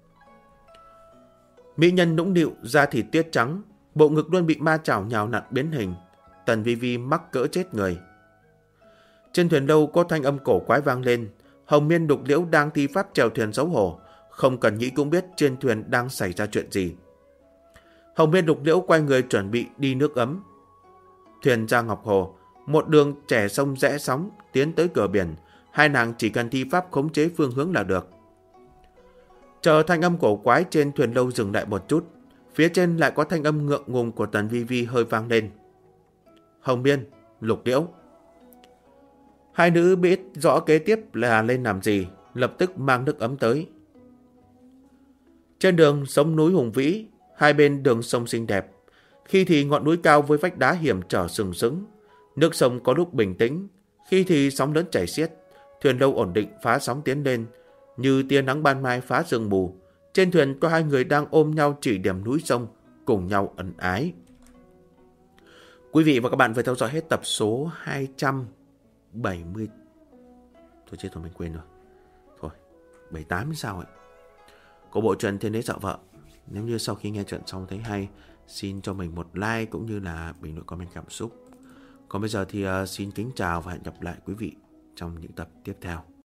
Speaker 1: Mỹ nhân nũng nịu, da thịt tiết trắng, bộ ngực luôn bị ma chảo nhào nặn biến hình. Tần Vi Vi mắc cỡ chết người. Trên thuyền đâu có thanh âm cổ quái vang lên. Hồng Miên Đục Liễu đang thi pháp chèo thuyền xấu hổ, không cần nghĩ cũng biết trên thuyền đang xảy ra chuyện gì. Hồng Miên Đục Liễu quay người chuẩn bị đi nước ấm. Thuyền ra Ngọc Hồ, một đường trẻ sông rẽ sóng tiến tới cửa biển. Hai nàng chỉ cần thi pháp khống chế phương hướng là được. Chờ thanh âm cổ quái trên thuyền lâu dừng lại một chút, phía trên lại có thanh âm ngượng ngùng của Tần Vi Vi hơi vang lên. Hồng Miên, Lục Liễu. Hai nữ biết rõ kế tiếp là lên làm gì, lập tức mang nước ấm tới. Trên đường sống núi hùng vĩ, hai bên đường sông xinh đẹp. Khi thì ngọn núi cao với vách đá hiểm trở sừng sững, nước sông có lúc bình tĩnh, khi thì sóng lớn chảy xiết. Thuyền lâu ổn định phá sóng tiến lên, như tia nắng ban mai phá sương mù. Trên thuyền có hai người đang ôm nhau chỉ điểm núi sông, cùng nhau ân ái. Quý vị và các bạn vừa theo dõi hết tập số 270. Thôi chết rồi, mình quên rồi. Thôi, 78 sao ấy. Của bộ truyện Thiên Đế Dạo Vợ. Nếu như sau khi nghe chuyện xong thấy hay, xin cho mình một like cũng như là bình luận comment cảm xúc. Còn bây giờ thì xin kính chào và hẹn gặp lại quý vị trong những tập tiếp theo.